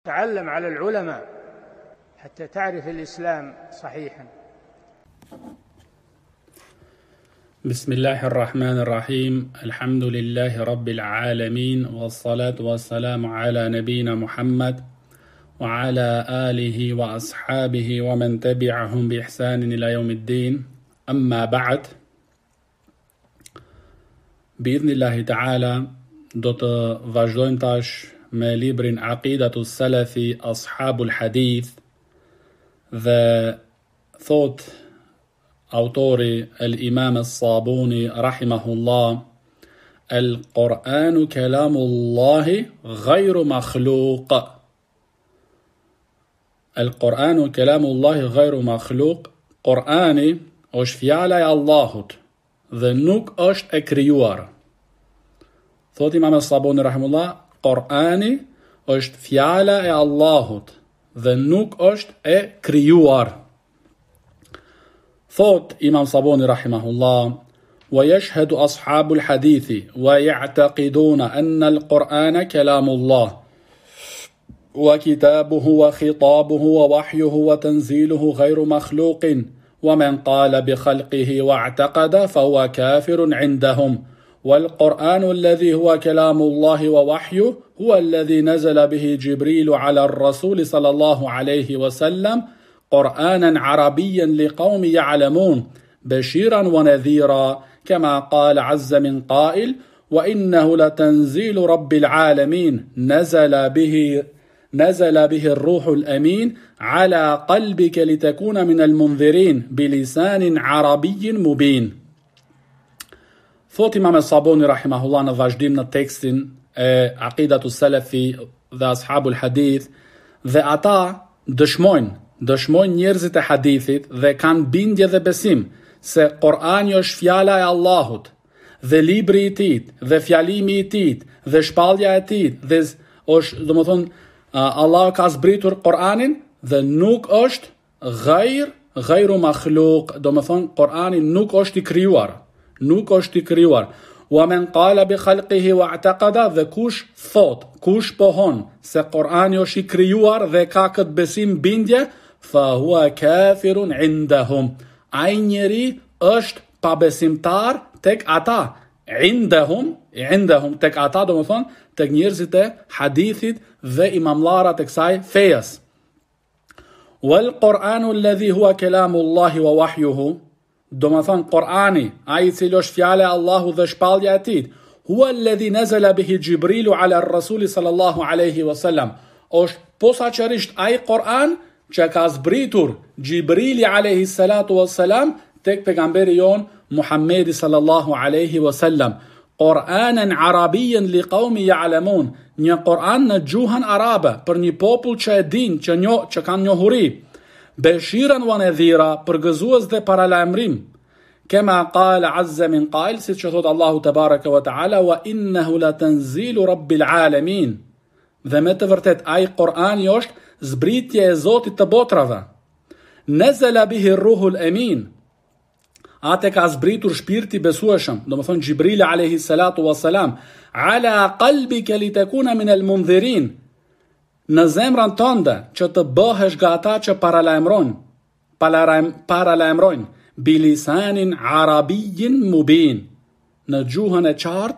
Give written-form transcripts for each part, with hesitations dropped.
تعلم على العلماء حتى تعرف الإسلام صحيحا. بسم الله الرحمن الرحيم. الحمد لله رب العالمين، والصلاة والسلام على نبينا محمد وعلى آله وأصحابه ومن تبعهم بإحسان إلى يوم الدين. أما بعد، بإذن الله تعالى do të vazhdojmë tash me librin Aqidatus Salafi Ashabul Hadith, dhe thot autori al-Imam as-Sabuni rahimahullah: Al-Qur'anu kalamullahi ghayru makhluq. Al-Qur'anu kalamullahi ghayru makhluq. Qur'ani është fjala e Allahut dhe nuk është e krijuar. Thot Imam as-Sabuni rahimahullah, Qur'ani është fjala e Allahut dhe nuk është e krijuar. Thot Imam Sabuni rahimahullah: ويشهد أصحاب الحديث ويعتقدون أن القرآن كلام الله وكتابه وخطابه ووحيه وتنزيله غير مخلوق، ومن قال بخلقه واعتقد فهو كافر عندهم. والقرآن الذي هو كلام الله ووحيه هو الذي نزل به جبريل على الرسول صلى الله عليه وسلم قرآنا عربيا لقوم يعلمون بشيرا ونذيرا، كما قال عز من قائل: وإنه لتنزيل رب العالمين نزل به الروح الأمين على قلبك لتكون من المنذرين بلسان عربي مبين. Thot Imam Sabuni rahimahullah në vazhdim në tekstin e Aqidatus Salafi dhe Ashabul Hadith, dhe ata dëshmojnë njerëzit e hadithit dhe kanë bindje dhe besim se Kur'ani është fjala e Allahut dhe libri i tij dhe fjalimi i tij dhe shpallja e tij, dhe është, domethënë, Allah ka zbritur Kur'anin dhe nuk është ghayru makhluq, domethënë Kur'ani nuk është i krijuar. Wa men qala bi khalqihi wa i'taqada, dhe kush pohon se Kur'ani është i krijuar dhe ka këtë besim bindje, fa huwa kafirun indahum. Ai njeri është pabesimtar tek ata. Indahum tek ata, domethënë tek njerëzit e hadithit dhe imamllarat e kësaj fejes. Wal Qur'anu alladhi huwa kalamullahi wa wahyuhu, domethënë Kur'ani, ai i cili është fjala e Allahut dhe shpallja e tij, huwa alladhi nazala bihi Jibrilu ala ar-Rasul sallallahu alaihi wasallam, është posaçërisht ai Kur'an që ka zbritur Jibrili alayhi salatu wassalam tek pejgamberi jon Muhammedi sallallahu alaihi wasallam, Qur'anan arabiyan liqaumin ya'lamun, një Kur'an në gjuhën arabe për një popull që e din, që kanë njohuri. Beshiran wa nadhira, përgëzues dhe paralajmërim. Kema qala azza min qail, si që thot Allahu tabaraka wa taala: wa innahu latanzilu rabbil alamin. Dhe me të vërtet ai Kur'ani është zbritje e Zotit të botrave. Nazala bihi ruhul amin, atë ka zbritur shpirti besueshëm, domethënë Jibrili alayhi salatu wassalam, ala qalbika litakuna min al-mundhirin, në zemrën tënde që të bëhesh nga ata që paralajmërojnë, bilisanin arabiyyin mubin, në gjuhën e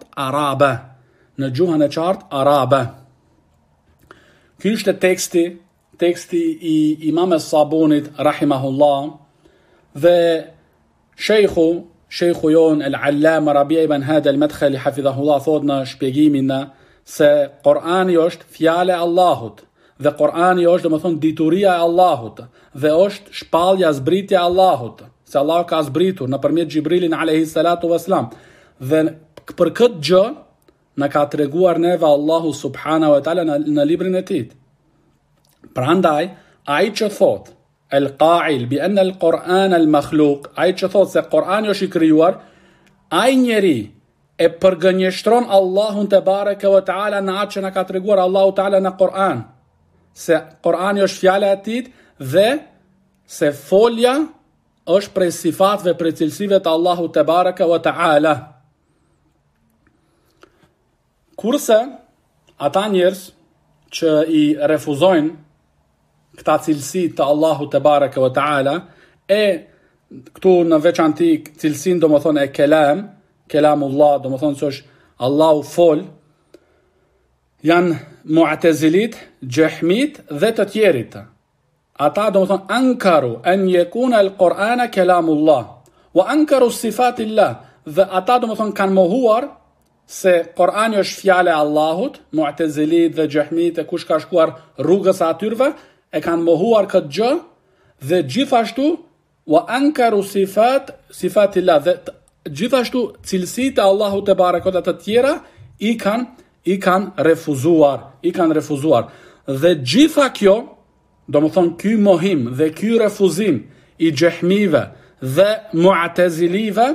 qartë arabe. Ky është teksti i Imam Sabunit rahimahullah, dhe Sheikhu jon al-Allama Rabi' ibn Hadi al-Madkhali hafidhahullah thot në shpjegimin se Kur'ani është fjala e Allahut dhe Kur'ani është, domethënë, dituria e Allahut dhe është shpallja, zbritja e Allahut, se Allah ka zbritur nëpërmjet Jibrilin alayhi salatu wassalam, dhe për këtë gjë na ka treguar neve Allahu subhanahu wa taala në librin e tij. Prandaj ai që thot al-qa'il bi anna al-Qur'an al-makhluq, ai që thot se Kur'ani është i krijuar, ai njeri e përgënjeshtron Allahun te bareke ve taala në atë që na ka treguar Allahu taala në Kur'an, se Kur'ani është fjala e tij dhe se folja është prej sifatëve, prej cilësive të Allahut te bareke ve taala. Kurse ata njerëz që i refuzojnë këta cilësi të Allahu te bareke ve taala, e këtu në veçanti cilësinë do më thonë e kelamullah, do më thonë që është Allahu fol, janë mu'tazilit, gjehmit dhe të tjerit. Ata do më thonë ankaru en jekuna el Korana kelamullah, wa ankaru sifatillah, dhe ata do më thonë kanë mohuar se Korani është fjale Allahut, mu'tazilit dhe gjehmit e kush ka shkuar rrugës atyrve, e kanë mohuar këtë gjë, dhe gjithashtu wa ankaru sifatillah, dhe gjithashtu cilësitë e Allahut te barekota të tjera i kanë refuzuar. Dhe gjitha kjo, do më thonë ky mohim dhe ky refuzim i gjehmive dhe mu'tazilive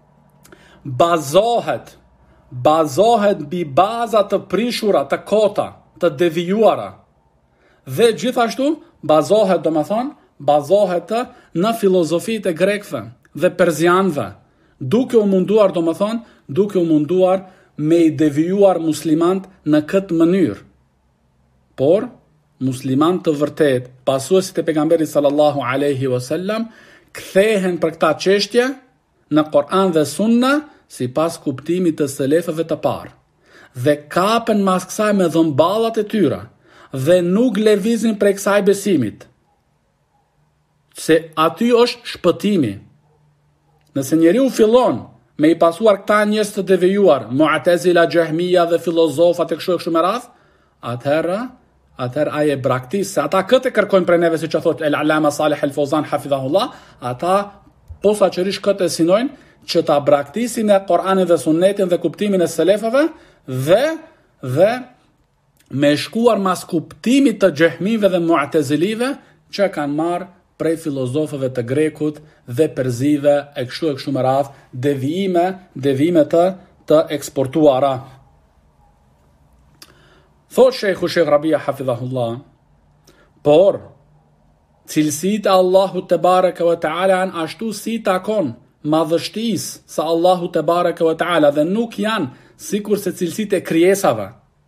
bazohet bi baza të prishura, të kota, të devijuara. Dhe gjithashtu bazohet, do më thonë, bazohet në filozofitë e grekëve dhe perzianëve, duke u munduar, do më thonë, me i devijuar muslimant në këtë mënyrë. Por, muslimant të vërtet, pasuesit e pejgamberit sallallahu alaihi wasallam, kthehen për këta çështje në Kur'an dhe Sunna sipas kuptimit të selefëve të parë, dhe kapen mas kësaj me dhëmballat e tyre, dhe nuk lëvizin prej kësaj besimit, se aty është shpëtimi. Nëse njeriu fillon me i pasuar këta njerëz të devijuar, mu'tazila, gjehmia dhe filozofat e kështu me radh, atëherë ai e braktis, se ata këtë kërkojnë prej neve, siç e thot el-Allama Salih el-Fawzan hafidhahullah, ata posaçërisht këtë sinojnë që ta braktisin e Kur'anin dhe Sunnetin dhe kuptimin e selefëve, dhe me shkuar mas kuptimit të gjehmive dhe mu'tazilive që kanë marrë prej filozofëve të grekut dhe perzive e kështu me radh, devijime të eksportuara. Thot Sheikhu Rabia hafidhahullah, por cilësitë e Allahut te bareke ve taala janë ashtu si takon madhështisë së Allahut te bareke ve taala, dhe nuk janë sikur se cilësitë e krijesave.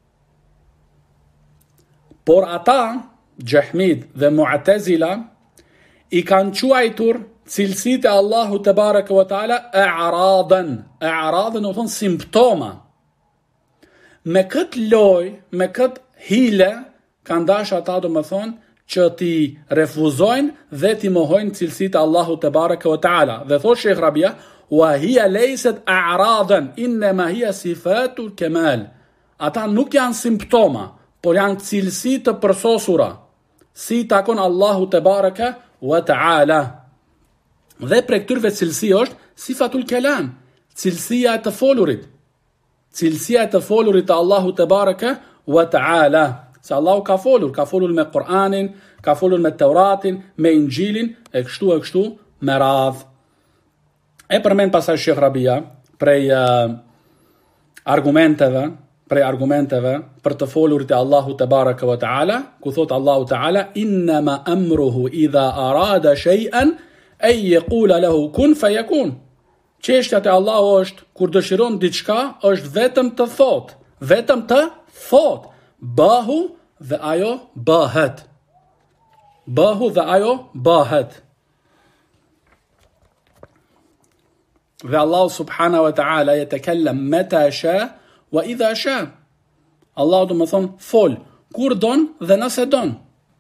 Por ata, gjehmid dhe mu'tazila, i kanë quajtur cilësitë e Allahut te bareke ve taala a'radan, u thon simptoma. Me këtë loj, me këtë hile, kanë dash ata, do më thonë, që ti refuzojnë dhe ti mohojnë cilësitë e Allahut te bareke ve taala. Dhe thot Sheikh Rabia, wa hiya laysat a'radan, inma hiya sifatul kamal. Ata nuk janë simptoma, por janë cilësi të përsosura, si takon Allahu te bareke ve taala. Dhe për këtyre cilësi është sifatul kalam, cilësia e të folurit. Cilësia e të folurit të Allahu te bareke ve taala. Se Allahu ka folur me Kur'anin, ka folur me Teuratin, me Injilin, e kështu me radh. E përmend pasaj Sheikh Rabia prej argumenteve për të folurit e Allahu te bareke ve taala, ku thot Allahu taala, innama amruhu idha arada shay'an ay yaqula lahu kun fayakun. Çështja e Allahu është kur dëshiron diçka, është vetëm të thot, bahu dhe ajo bëhet. Dhe Allahu subhanahu wa ta'ala yatakallam mata sha wa idha sha. Allahu do më thonë fol kur don dhe nëse don.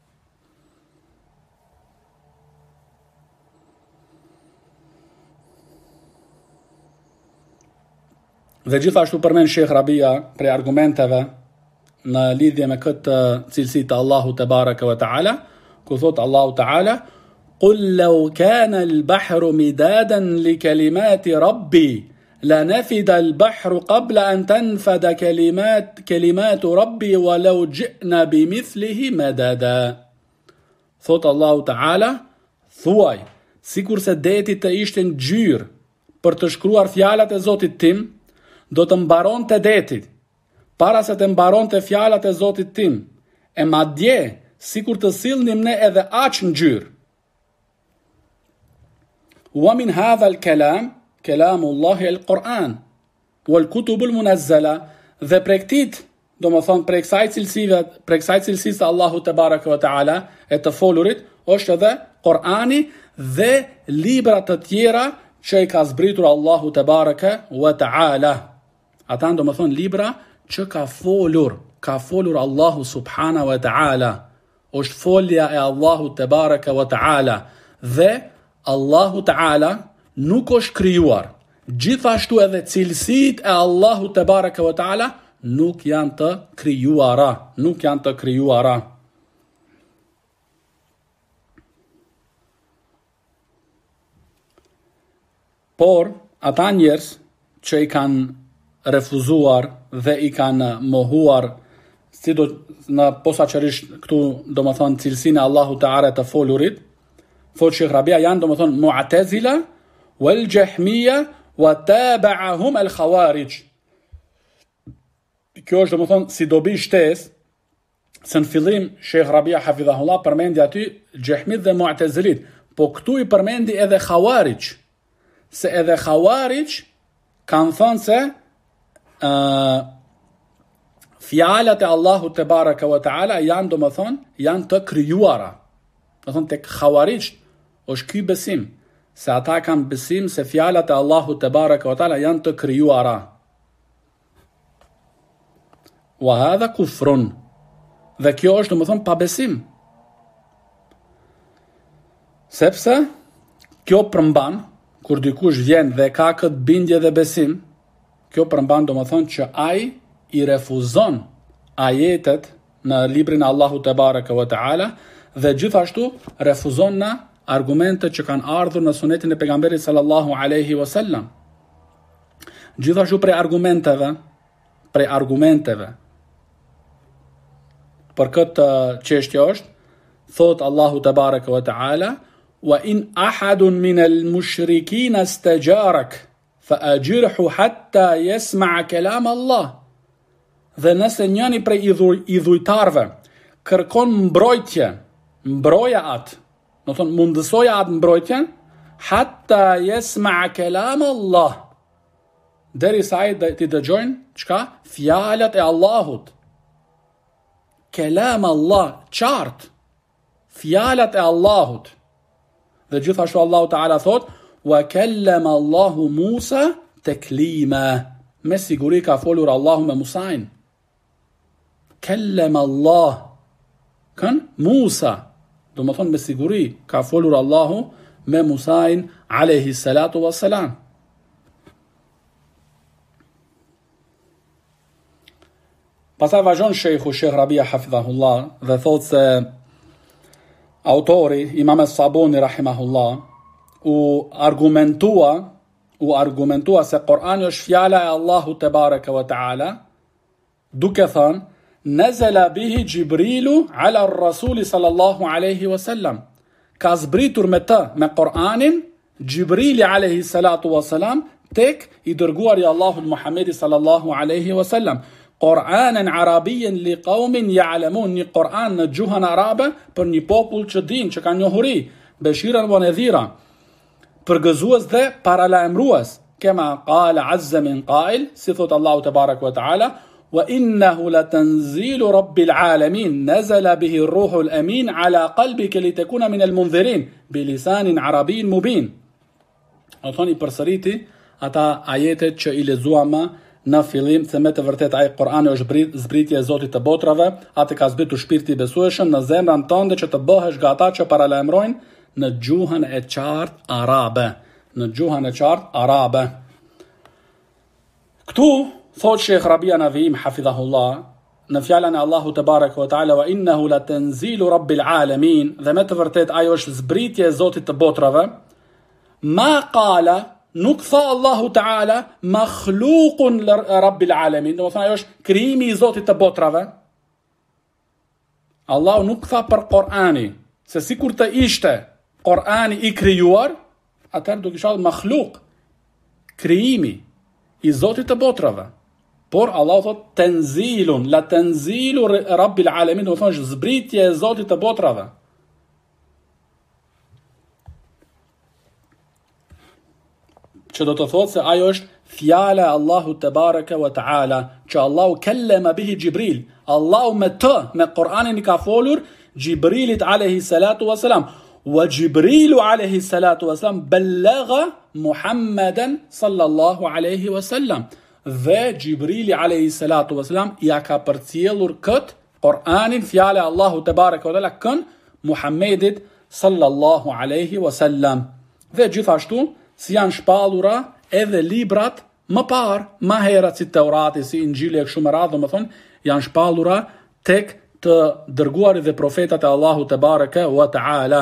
Dhe gjithashtu përmend Sheikh Rabia prej argumenteve në lidhje me këtë cilësi të Allahut te bareke ve taala, ku thot Allahu taala, qul law kana al-bahru midadan li kalimati rabbi lanafida al-bahru qabla an tanfada kalimatu rabbi walau ji'na bimithlihi madada. Thot Allahu taala, thuaj, sikur se deti të ishte ngjyrë për të shkruar fjalat e Zotit tim, do të mbaronte detit para se të mbaronte fjalat e Zotit tim, e madje sikur të sillnim ne edhe aq ngjyrë. Wa min hadha al-kalam kalamullahi al-Quran wal kutub al-munazzala, dhe prej këtij do më thonë prej kësaj cilësisë të Allahu te baraka wa taala e të folurit është edhe Kur'ani dhe libra të tjera që i ka zbritur Allahu te baraka wa taala. Ata do më thonë libra që ka folur Allahu subhana wa taala. Është folja e Allahu te baraka wa taala dhe Allahu taala nuk është krijuar. Gjithashtu edhe cilësitë e Allahu te baraka wa taala nuk janë të krijuara. Por ata njerëz që i kanë refuzuar dhe i kanë mohuar në posaçërisht këtu do më thonë cilësinë e Allahu Teala të folurit, thotë Sheikh Rabia janë do më thonë Mu'tazila wal Jahmiya wa taba'ahum al Khawarij. Kjo është do më thonë si dobi shtesë, se në fillim Sheikh Rabia hafidhahullah përmendi aty Jahmit dhe Mu'tazilit, po këtu i përmendi edhe Khawarij, se edhe Khawarij kanë thënë se fjalat e Allahu te baraka wa taala janë do më thonë janë të krijuara. Do thonë tek Khawarij është ky besim, se ata kanë besim se fjalat e Allahu te baraka wa taala janë të krijuara. Wa hadha kufrun. Dhe kjo është do më thonë pa besim. Sepse kjo përmban, kur dikush vjen dhe ka këtë bindje dhe besim, kjo përmban do më thonë që ai i refuzon ajetet në librin e Allahu te baraka wa taala dhe gjithashtu refuzon në argumentet që kanë ardhur në sunetin e pejgamberit sallallahu alaihi wasallam. Gjithashtu prej argumenteve për këtë çështje është, thot Allahu te baraka wa taala: "Wa in ahadun min al-mushrikeen istajarak fa ajirhu hatta yasma' kalam Allah." Dhe nëse njëri prej idhujtarve kërkon mbroja atë, do thonë mundësoja atë mbrojtjen, hatta yasma' kalam Allah, derisa ai të dëgjojnë çka? Fjalat e Allahut. Kalam Allah, qartë, fjalat e Allahut. Dhe gjithashtu Allahu Teala thot: "Wa kallama Allahu Musa taklima." Me siguri ka folur Allahu me Musain. Kallama Allah kan Musa, do më thonë me siguri ka folur Allahu me Musain alayhi salatu wassalam. Pastaj vazhdon Sheikh Rabia hafidhahullah dhe thot se autori Imam Sabuni rahimahullah u argumentua se Kur'ani është fjala e Allahu te baraka wa taala, duke thënë: "Nazala bihi Jibrilu ala ar-Rasul sallallahu alaihi wasallam." Ka zbritur me Kur'anin Jibrili alayhi salatu wasalam tek i dërguari i Allahut Muhammedi sallallahu alaihi wasallam. Kur'anan arabiyan li qaumin ya'lamun, një Kur'an në gjuhën arabe për një popull që din, që kanë njohuri, beshiran wa nadhira, përgëzues dhe paralajmërues, kema qala azza min qail, si thot Allahu te baraka wa taala: "Wa innahu latanzilu rabbil alamin, nazala bihi ar-ruhul amin ala qalbika litakuna min al-munzirin bilisanin arabiyyin mubin." Do thoni përsëriti ata ajetet që i lexuam në fillim, se me të vërtet ai Kur'ani është zbritje e Zotit të botrave, atë ka zbritur shpirti i besueshëm në zemrën tënde që të bëhesh nga ata që paralajmërojnë në gjuhën e qartë arabe. Këtu thot Sheikh Rabia Navim hafidhahullah në fjalën e Allahu te baraka wa taala: "Wa innahu latanzilu rabbil alamin", dhe me të vërtet ajo është zbritje e Zotit të botrave. Ma qala, nuk tha Allahu Teala makhluqun rabbil alamin, do të thonë ajo është krijimi i Zotit të botrave. Allahu nuk tha për Kur'ani se sikur të ishte Kur'ani i krijuar, atëherë do kisha makhluq, krijimi i Zotit të botrave. Por Allahu thot tanzilun, la tanzilu rabbil alamin, do të thonë zbritje e Zotit të botrave. Që do të thotë se ajo është fjala Allahu te bareke wa taala, që Allahu kellema bihi Gjibril, Allahu me të, me Kur'anin I ka folur Gjibrilit alayhi salatu wasalam, wa Gjibrilu alayhi salatu wasalam ballagha Muhammeden sallallahu alayhi wasallam, dhe Gjibrili alayhi salatu wasalam ja ka përcjellur kët Kur'anin, fjala Allahu te bareke wa taala kën Muhammedit sallallahu alayhi wasallam. Dhe gjithashtu si janë shpallura edhe librat më parë, më herët, si Teurati, si Injili e kështu me radhë, domethënë janë shpallura tek të dërguarit dhe profetat e Allahu te bareke wa taala.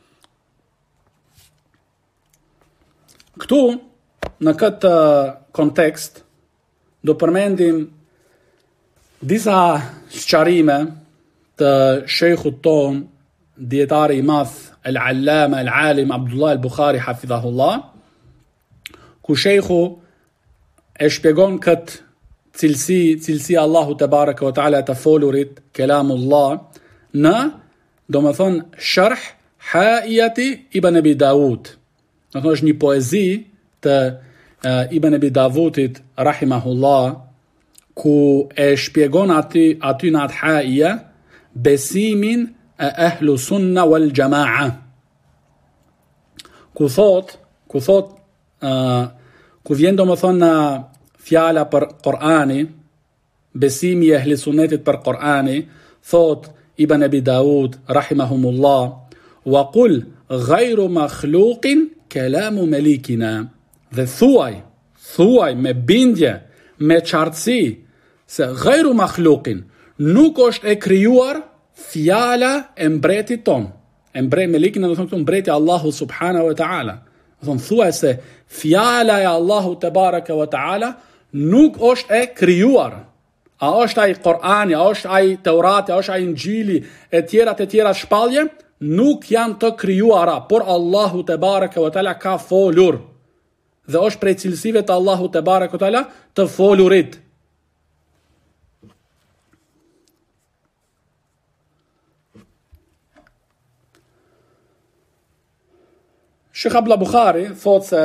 Këtu në këtë kontekst do përmendim disa sqarime të shejkhut ton, dietari I madh Al-Allama Al-Alim Abdullah Al-Bukhari hafidhahullah, ku shejkhu e shpjegon këtë cilësi Allahu te bareke wa taala të folurit, kelamullah, në domethënë sharh Haiyati Ibn Abi Dawud. Domethënë është një poezi të Ibn Abi Dawudit rahimahullah, ku e shpjegon aty në atë haia besimin e ahlu sunna wal jamaa, ku vjen domethënë fjala për Kur'ani, besimi I ahli sunnetit për Kur'ani, thot Ibn Abi Dawud rahimahumullah, wa qul ghayru makhluqin kalamu malikina, dhe thuaj me bindje, me qartësi, se ghayru makhluqin, nuk është e krijuar fjala e mbretit ton. E melikin do thonë këtu mbreti Allahu subhanahu wa taala. Do thonë thuaj se fjala e Allahu te bareke wa taala nuk është e krijuar. A është ai Kur'ani, a është ai Teurati, a është ai Injili e tjera shpallje, nuk janë të krijuara, por Allahu te bareke wa taala ka folur. Dhe është prej cilësive të Allahu te bareke wa taala të folurit. Sheikh Abdullah Bukhari thot se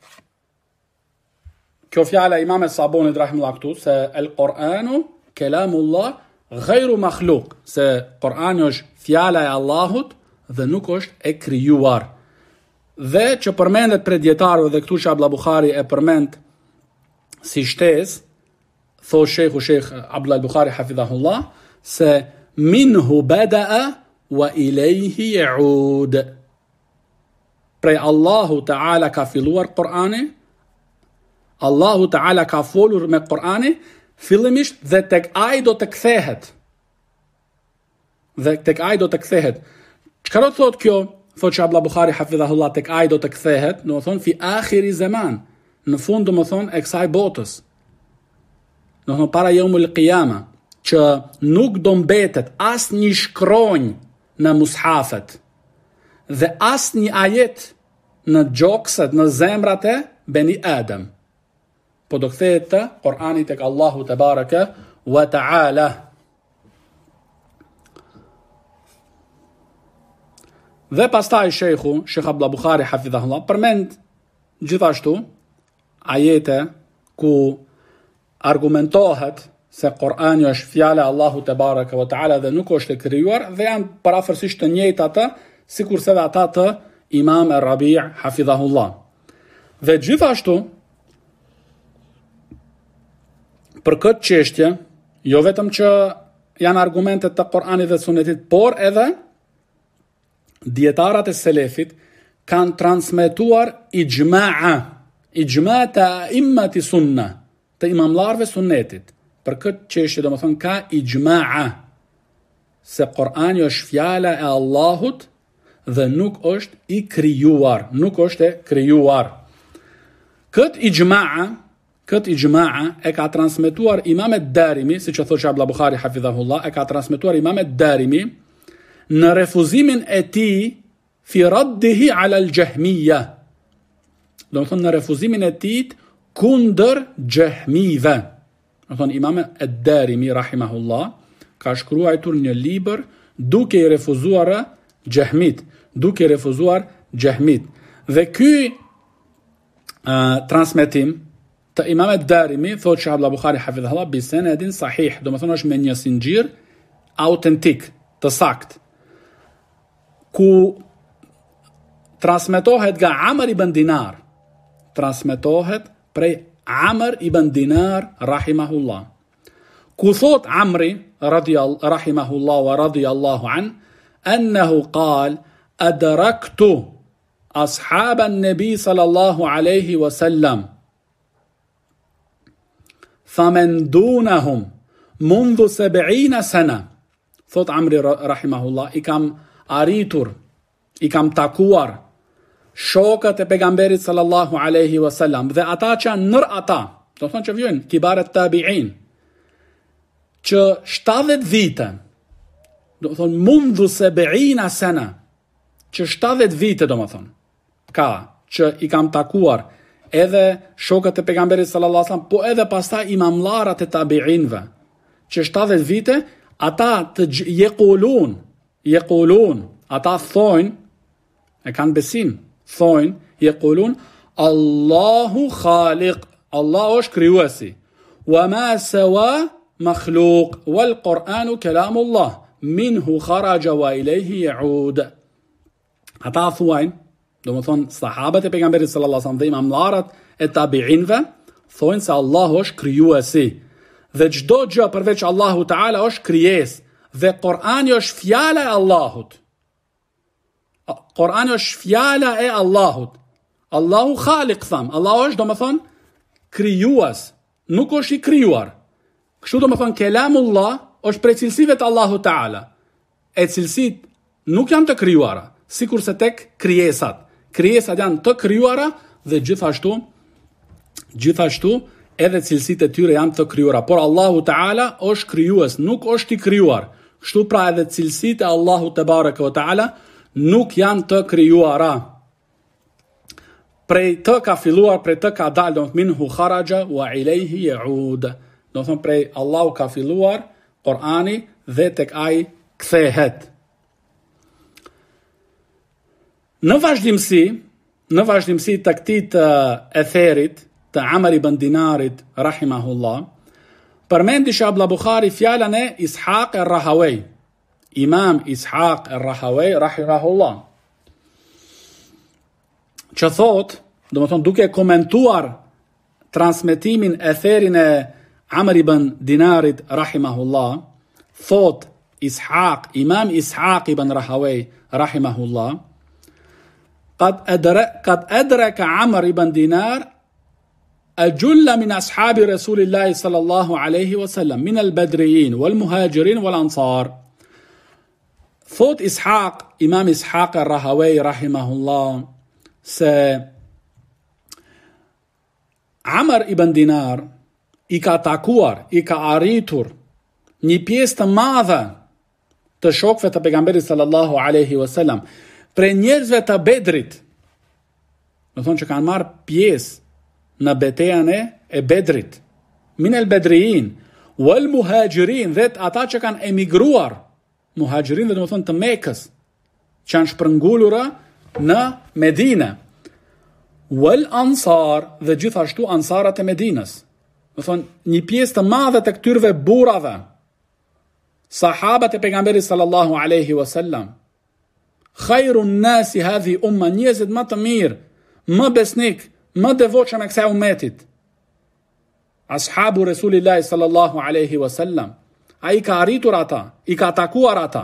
kjo fjala Imam Sabonit rahimullah këtu, se el-Qur'anu kelamullah ghayru makhluq, se Kur'ani është fjala e Allahut dhe nuk është e krijuar. Dhe që përmendet prej dietarëve, dhe këtu Sheikh Abdullah Bukhari e përmend si shtesë, thot Sheikh Abdullah Bukhari hafidhahullah, se minhu bada'a wa ilayhi ya'ud. Prej Allahu Ta'ala ka filluar Kur'ani, Allahu Ta'ala ka folur me Kur'ani, fillimisht dhe tek ai do të kthehet. Çka do të thotë kjo? Thot që Abdullah Bukhari hafidhahullah, tek ai do të kthehet, do të thonë fi akhiri zaman, në fund do të thonë e kësaj botës. Do të thonë para yaumul qiyama, që nuk do mbetet asnjë shkronjë në mushafet, dhe asnjë ajet në gjokset, në zemrat e Beni Adem, po do kthehet të Kur'ani tek Allahu te bareke wa taala. Dhe pastaj Sheikh Abdullah Bukhari hafidhahullah përmend gjithashtu ajete ku argumentohet se Kur'ani është fjala Allahu te bareke wa taala dhe nuk është e krijuar, dhe janë parafërsisht të njëjtat ata sikurse dhe ata të Imam Ar-Rabi' hafidhahullah. Dhe gjithashtu për këtë çështje, jo vetëm që janë argumentet të Kur'anit dhe Sunetit, por edhe dietarat e selefit kanë transmetuar ijma të immati sunna, të imamlarve Sunetit. Për këtë çështje domethënë ka ijma se Kur'ani është fjala e Allahut dhe nuk është i krijuar, nuk është e krijuar. Këtë ijma e ka transmetuar Imam ad-Darimi, siç e thoshte Abdullah Bukhari hafidhahullah, e ka transmetuar Imam ad-Darimi në refuzimin e tij fi raddihi ala al-Jahmiyya. Do të thonë në refuzimin e tij kundër Jahmive. Do të thonë Imam ad-Darimi rahimahullah ka shkruar një libër duke i refuzuar Jahmit. Dhe ky transmetim të Imamet Darimi, thot që Abdullah Bukhari hafidhullah bi senedin sahih, do më thonë është me një sinxhir autentik, të sakt, ku transmetohet nga Amr ibn Dinar, transmetohet prej Amr ibn Dinar rahimahullah, ku thot Amri rahimahullah wa radiyallahu an, annahu qal adraktu ashab an-nabi sallallahu alaihi wasallam famen dunahum mundhu 70 sana. Thot Amri rahimahullah, i kam arritur, i kam takuar shokët e pejgamberit sallallahu alaihi wasallam dhe ata që nër ata, do thonë që vjen kibaret tabi'in, që 70 vite, do thonë mundhu 70 sana, që 70 vite do më thonë, ka që i kam takuar edhe shokët e pejgamberit sallallahu alaihi wasallam, po edhe pastaj imamllarat e tabi'inve, që 70 vite ata të jekulun, ata thojnë, e kanë besim, thojnë, jekulun, Allahu khaliq, Allah është kryuesi, wa ma sawa makhluq, wal Qur'anu kalamullah, minhu kharaja wa ilayhi yaud. Ata thojnë, do më thonë sahabët e pejgamberit sallallahu alaihi wasallam dhe imamllarat e tabi'inve, thojnë se Allahu është kryuesi, dhe çdo gjë përveç Allahu Teala është krijes, dhe Kur'ani është fjala e Allahut. Kur'ani është fjala e Allahut. Allahu khaliq tham. Allahu është, do më thonë, krijues, nuk është i krijuar. Kështu do më thonë kelamullah është prej cilësive të Allahu Teala. E cilësit nuk janë të krijuara, sikurse tek krijesat. Krijesat janë të krijuara dhe gjithashtu edhe cilësitë e tyre janë të krijuara, por Allahu Teala është krijues, nuk është i krijuar. Kështu pra edhe cilësitë e Allahut te bareke ve Teala nuk janë të krijuara. Prej të ka filluar, prej të ka dalë, do të thonë minhu kharaja wa ilayhi yaud. Do të thonë prej Allahu ka filluar Kur'ani dhe tek ai kthehet. Në vazhdimsi të këtij etherit të Amr ibn Dinarit rahimahullah, përmendi Abdullah Bukhari fjalën e Ishaq ar-Rahaway, Imam Ishaq ar-Rahaway rahimahullah, që thot, do më thonë duke komentuar transmetimin e therin e Amr ibn Dinarit rahimahullah, thot Imam Ishaq ibn Rahaway rahimahullah, قد أدرك عمرو بن دينار أجل من أصحاب رسول الله صلى الله عليه وسلم من البدريين والمهاجرين والأنصار. Thot Imam Ishaq ar-Rahaway rahimahullah, se Amr ibn Dinar i ka takuar, i ka arritur një pjesë të madhe të shokëve të pejgamberit sallallahu alaihi wasallam, pre njerëzve të Bedrit, do thonë që kanë marrë pjesë në betejën e Bedrit, min el bedriin, wal muhajirin, dhe ata që kanë emigruar, muhajirin dhe do më thonë të Mekës, që janë shpërngulura në Medinë, wal ansar, dhe gjithashtu ansarat e Medinës, do thonë një pjesë të madhe të këtyrve burrave, sahabët e pejgamberit sallallahu alaihi wasallam, khairun nasi hadhi umma, njerëzit më të mirë, më besnik, më devotshëm e kësaj ummetit, ashabu Resulillahi sallallahu alaihi wasallam. Ai ka arritur ata, i ka takuar ata.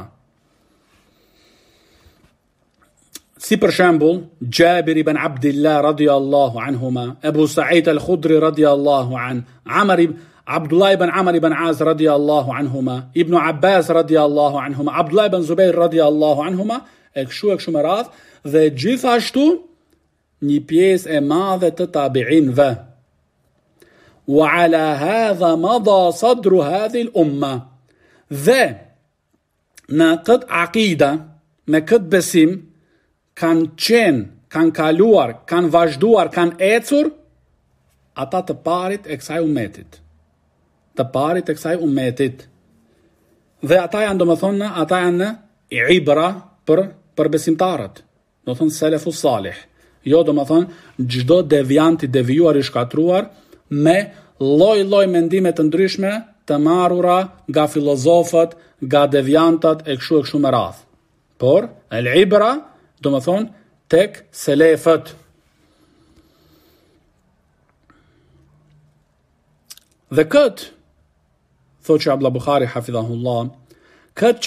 Si për shembull, Jabir ibn Abdullah radiyallahu anhuma, Abu Sa'id al-Khudri radiyallahu an, Abdullah ibn Amr ibn Az radiyallahu anhuma, Ibn Abbas radiyallahu anhuma, Abdullah ibn Zubair radiyallahu anhuma, e kështu me radhë, dhe gjithashtu një pjesë e madhe të tabi'inve. Wa ala hadha madha sadru hadhihi al-umma. Dhe në këtë akida, me këtë besim, kanë qenë, kanë kaluar, kanë vazhduar, kanë ecur ata të parit e kësaj ummetit. Të parit e kësaj ummetit. Dhe ata janë, do më thonë, ata janë ibra për besimtarët, do thonë selefus salih. Jo, do më thonë, gjdo deviant i devijuar i shkatruar, me lloj mendime të ndryshme të marrura nga filozofët, nga deviantët e kështu me radhë. Por el ibra, do më thonë, tek selefët. Dhe këtë, thot që Abdullah Bukhari hafidhahullah, këtë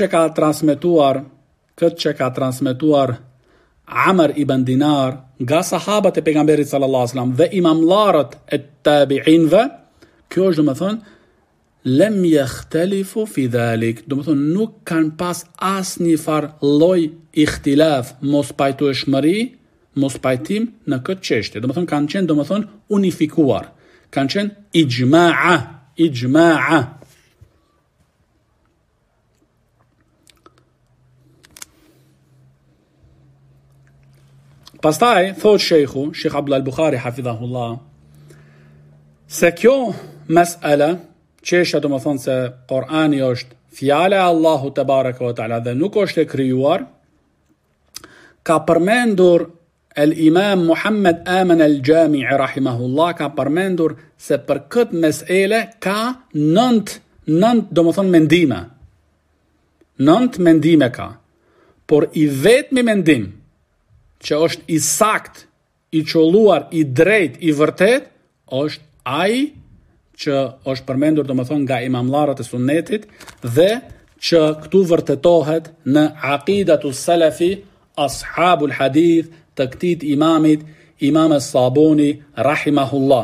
që ka transmetuar Amr ibn Dinar nga sahabët e pejgamberit sallallahu alaihi wasallam dhe imamlarët e tabi'inëve, kjo është do të thonë lem yakhtalifu fi dhalik, do të thonë nuk kanë pas asnjë far lloj ikhtilaf, mos pajtueshmëri, mos pajtim në këtë çështje. Do të thonë kanë qenë do të thonë unifikuar, kanë qenë ijma'a. Pastaj, thot Sheikh Abdullah al-Bukhari hafidhahullah, se kjo mes'ala, çështja do të thonë se Kur'ani është fjala e Allahut te baraka ve taala dhe nuk është e krijuar, ka përmendur el-Imam Muhammad Aman al-Jami'i rahimahullah, ka përmendur se për këtë mes'ele ka nënt do të thonë mendime. 9 mendime ka. Por i vetmi mendim që është i sakt, i qolluar, i drejt, i vërtet, është ai që është përmendur do të thonë nga imamlarët e sunnetit dhe që këtu vërtetohet në aqidatu salafi ashabul hadith të këtij imamit, Imam as-Sabuni rahimahullah.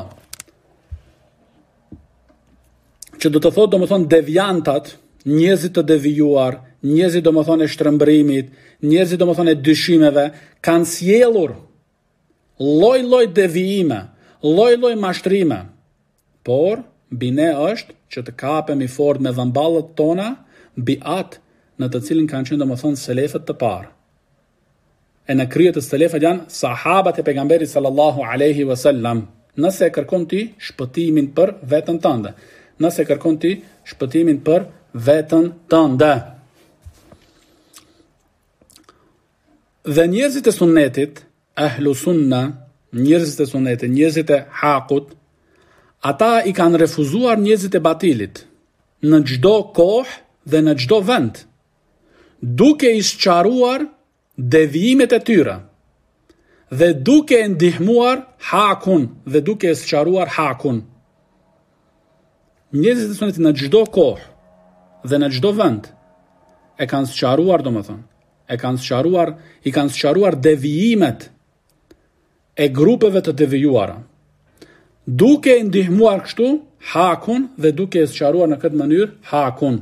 Që do të thotë do të thonë deviantat, njerëzit të devijuar, njerëzit do të thonë e shtrëmbrimit, njerëzit do të thonë e dyshimeve, kanë sjellur lloj devijime, lloj mashtrime. Por mbi ne është që të kapemi fort me dhëmballët tona mbi atë në të cilin kanë qenë domethënë selefët të parë. E në krye të selefët janë sahabët e pejgamberit sallallahu alaihi wasallam. Nëse kërkon ti shpëtimin për veten tënde, nëse kërkon ti shpëtimin për veten tënde. Dhe njerëzit e sunnetit, ahlu sunna, njerëzit e sunnetit, njerëzit e hakut, ata i kanë refuzuar njerëzit e batilit në çdo kohë dhe në çdo vend, duke i sqaruar devijimet e tyre dhe duke e ndihmuar hakun dhe duke e sqaruar hakun. Njerëzit e sunnetit në çdo kohë dhe në çdo vend e kanë sqaruar, domethënë, i kanë sqaruar devijimet e grupeve të devijuara, duke e ndihmuar kështu hakun dhe duke e sqaruar në këtë mënyrë hakun.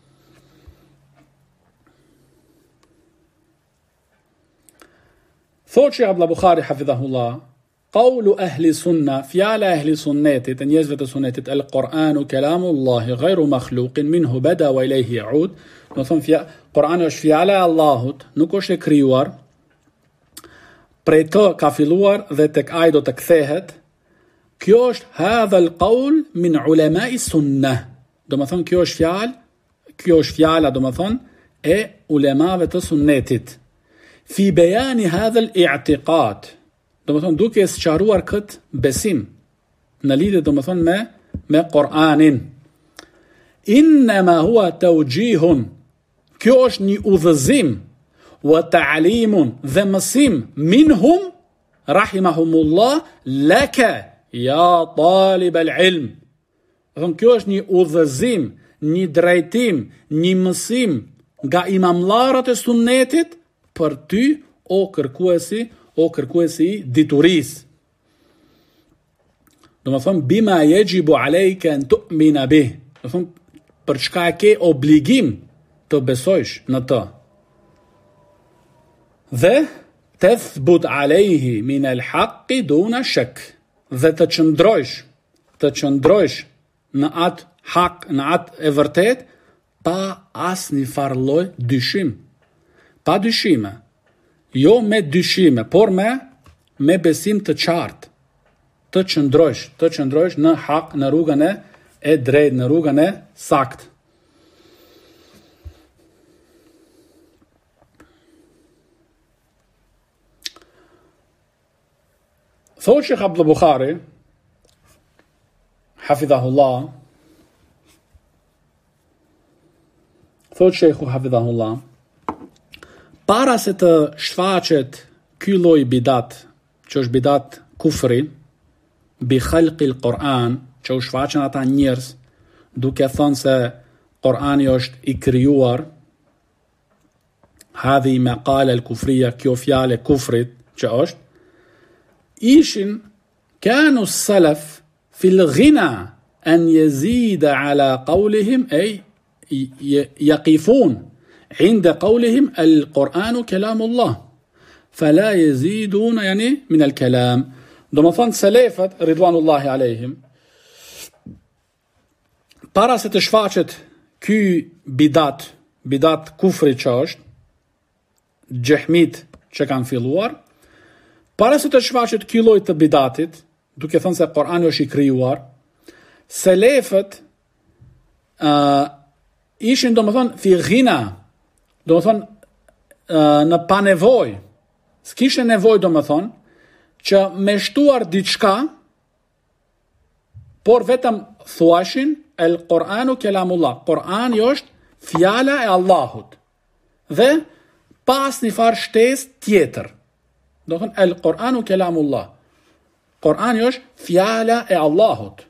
Thot që Abdullah Bukhari hafidhahullah, qawlu ahli sunna, fjala ahli sunnetit, njerëzve të sunnetit, el-Qur'anu kalamullahi ghayru makhluqin minhu bada wa ilayhi yaud. Do thonë Kur'ani është fjala e Allahut, nuk është e krijuar, prej të ka filluar dhe tek ai do të kthehet. Kjo është hadha al-qawl min ulama'i sunnah. Do të thonë kjo është fjala do të thonë e ulemave të sunnetit. Fi bejani hadha al-i'tiqad. Do të thonë duke sqaruar këtë besim në lidhje do të thonë me Kur'anin. Innama huwa tawjihun. Kjo është një udhëzim wa ta'limun dhe mësim minhum rahimahumullah laka ya talib al-ilm. Kjo është një udhëzim, një drejtim, një mësim nga imamlarët e sunnetit për ty o kërkuesi i diturisë. Do të thonë bima yajibu alayka an tu'mina bih. Do të thonë për çka e ke obligim të besojsh në të. Dhe tathbut alayhi min al-haqqi duna shak. Dhe të qëndrojsh në atë hak, në atë e vërtet, pa asnjë farë dyshim. Pa dyshime. Jo me dyshime, por me besim të qartë. Të qëndrojsh në hak, në rrugën e drejtë, në rrugën e saktë. Thot Sheikh Abdullah Bukhari, hafidhahullah, thot shejhu hafidhahullah, para se të shfaqet ky lloj bidat, që është bidat kufri, bi khalqil Kur'an, që u shfaqen ata njerëz duke thënë se Kur'ani është i krijuar, hadhi maqala al-kufriya, kjo fjalë kufrit që është, ishin kanu salaf fil ghina an yazida ala qawlihim ay yaqifun عند قولهم القرآن كلام الله فلا يزيدون يعني من الكلام. دوما thënë selefët ridwanullahi alejhim, para se të shfaqet ky bidat kufri që është, xehmit që kanë filluar, para se të shfaqet ky lloj të bidatit, duke thënë se Kur'ani është i krijuar, selefët ishin domethënë fi ghina, domethënë në panevojë, s'kishte nevojë domethënë që me shtuar diçka, por vetëm thuashin el Kur'anu kelamullah, Kur'ani është fjala e Allahut, dhe pas një farë shtesë tjetër, domethënë el Kur'anu kelamullah, Kur'ani është fjala e Allahut,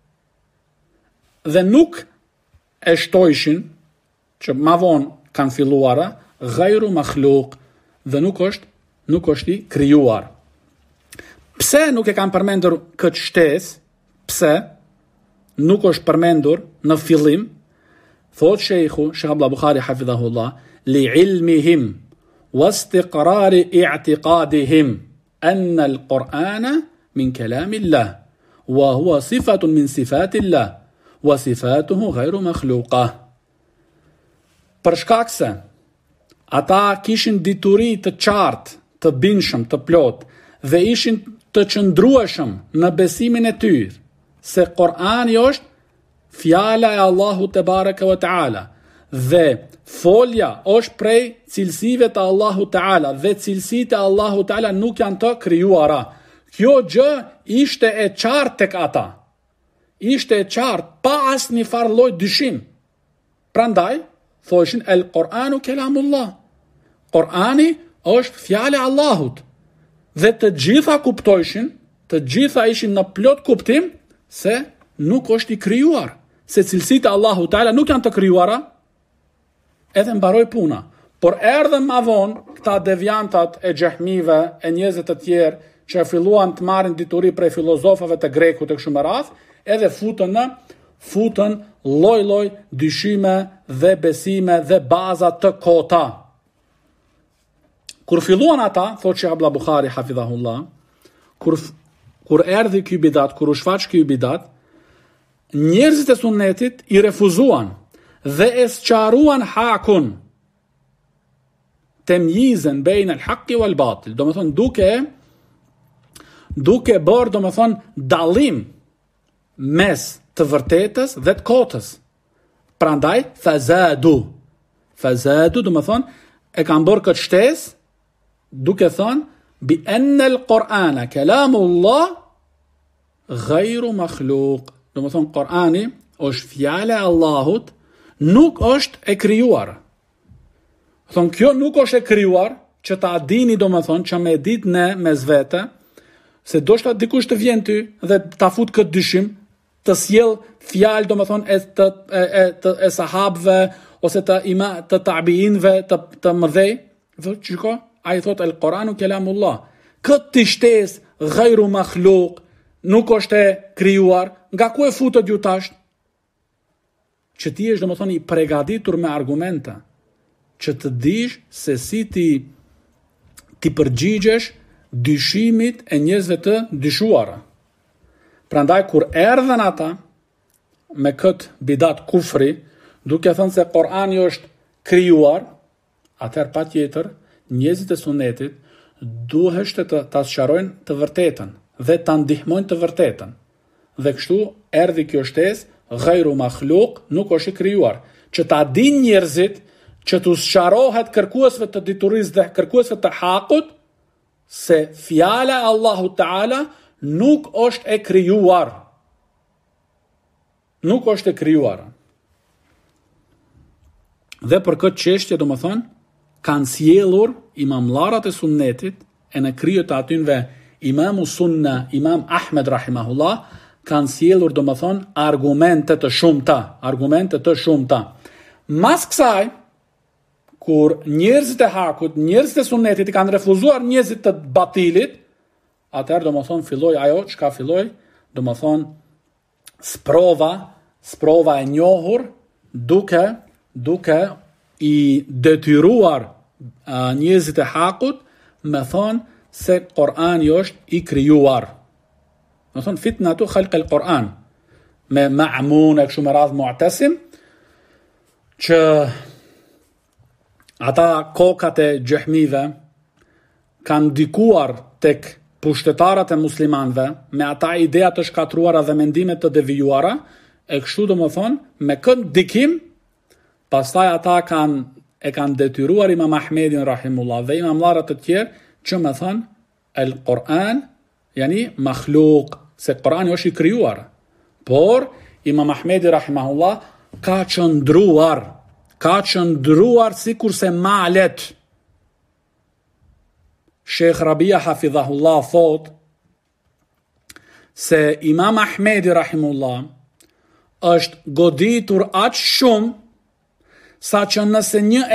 dhe nuk e shtojshin që ma vonë kanë filluara ghayru makhluq, dhe nuk është i krijuar. Pse nuk e kanë përmendur këtë shtesë? Pse nuk është përmendur në fillim? Thot shejhu Sheikh Abdullah Bukhari hafidhahullah, li ilmihim wastiqrari i'tiqadihim anna al-Qur'ana min kalamillah wa huwa sifatun min sifatillah wa sifatuhu ghayru makhluqah. Për shkak se ata kishin dituri të qartë, të bindshëm, të plot, dhe ishin të qëndrueshëm në besimin e tyre se Kur'ani është fjala e Allahut te baraka wa taala, dhe folja është prej cilësive të Allahut taala, dhe cilësitë e Allahut taala nuk janë të krijuara. Kjo gjë ishte e qartë tek ata. Ishte e qartë pa asnjë farë lloj dyshim. Prandaj thoshin el Kur'anu kelamullah. Kur'ani është fjala e Allahut. Dhe të gjitha kuptojshin, të gjitha ishin në plot kuptim se nuk është i krijuar, se cilësitë e Allahut taala nuk janë të krijuara, edhe mbaroi puna. Por erdhën ma vonë këta deviantat e xehmive, e njerëzve të tjerë që filluan të marrin dituri prej filozofëve të grekut e kështu me radhë, edhe futën lloj dyshime dhe besime dhe baza të kota. Kur filluan ata, thot Sheikh Abdullah Bukhari hafidhahullah, kur erdhi ky bidat, kur u shfaq ky bidat, njerëzit e sunnetit i refuzuan dhe e sqaruan hakun, temyizen bejn al-haqqi wal batil, domethënë duke bërë domethënë dallim mes të vërtetës dhe të kotës. Prandaj fazadu domethënë e kanë bërë këtë shtesë duke thënë bi anna al-Qur'ana kalamullah ghayru makhluq. Domethënë Kur'ani është fjala e Allahut, nuk është e krijuar. Thonë kjo nuk është e krijuar, që ta dini domethënë që me ditë ne mes vete, se do shta dikush të vjen ty dhe ta fut këtë dyshim, të sjell fjalë domethënë e sahabëve ose të tabiinëve të mëdhej, thotë çiko, ai thotë el-Qur'anu kelamullah. Këtë shtesë ghayru makhluq, nuk është e krijuar, nga ku e futët ju tash? Që ti është domethënë i përgatitur me argumente, që të dish se si ti përgjigjesh dyshimit e njerëzve të dyshuara. Prandaj kur erdhen ata me këtë bidat kufri, duke thënë se Kur'ani është krijuar, atëherë patjetër njerëzit e sunetit duhet ta sqarojnë të vërtetën dhe ta ndihmojnë të vërtetën. Dhe kështu erdhi kjo shtesë ghayru makhluq, nuk është i krijuar, që ta dinë njerëzit, që të sqarohet kërkuesve të diturisë dhe kërkuesve të hakut, se fjala e Allahut Taala nuk është e krijuar. nuk është e krijuar. Dhe për këtë çështje, domethënë, kanë sjellur imamllarët e sunnetit e në kryet të atynve Imamu Sunna, Imam Ahmed rahimahullah, kanë sjellur domethënë argumente të shumta. Mas kësaj, kur njerëzit e hakut, njerëzit e sunnetit i kanë refuzuar njerëzit të batilit, atëherë domethënë filloi ajo çka filloi, domethënë sprova e njohur duke i detyruar njerëzit e hakut me thonë se Kur'ani është i krijuar. Me thonë fitnatu khalq al-Kur'an. Me Ma'mun e kështu me radhë Mu'tasim, që ata kokat e Jahmive kanë ndikuar tek pushtetarët e muslimanëve me ata ideja të shkatruara dhe mendime të devijuara, e kështu domethënë me këtë ndikim, pastaj ata kanë detyruar Imam Ahmedin rahimullah dhe imamllarët të tjerë që me thënë el-Kur'an yani makhluq, se Kur'ani është i krijuar. Por Imam Ahmedi rahimahullah ka qëndruar sikur se malet. Sheikh Rabia hafidhahullah thot se Imam Ahmedi rahimullah është goditur aq shumë sa që nëse një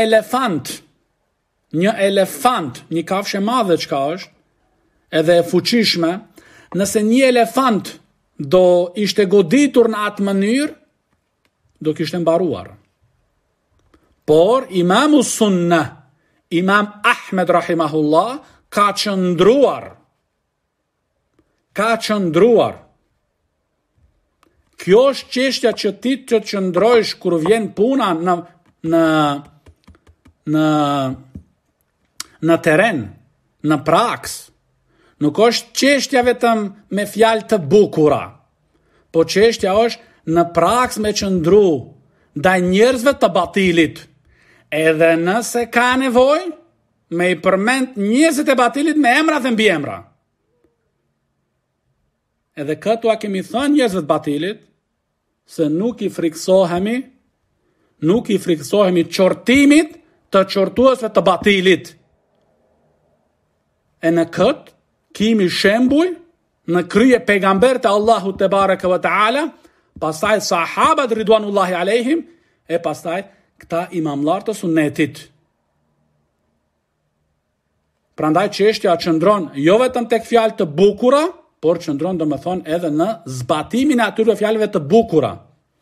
elefant, një kafshë e madhe çka është, edhe e fuqishme, nëse një elefant do ishte goditur në atë mënyrë, do kishte mbaruar. Por Imamu Sunna, Imam Ahmed rahimahullah, ka qëndruar. Kjo është çështja që ti të qëndrojsh kur vjen puna në teren, në praks. Nuk është çështja vetëm me fjalë të bukura, po çështja është në praks me qëndru ndaj njerëzve të batilit. Edhe nëse ka nevojë me i përmend njerëzit e batilit me emra dhe mbiemra. Edhe këtu a kemi thënë njerëzve të batilit se nuk i friksohemi qortimit të qortuesve të batilit. E në këtë kemi shembuj në krye pejgambert e Allahu te bareke ve taala, pastaj sahabat ridwanullahi alehim, e pastaj këta imamlar të sunnetit. Prandaj çështja qëndron jo vetëm tek fjalë të bukura, por qëndron domethënë edhe në zbatimin e atyre fjalëve të bukura.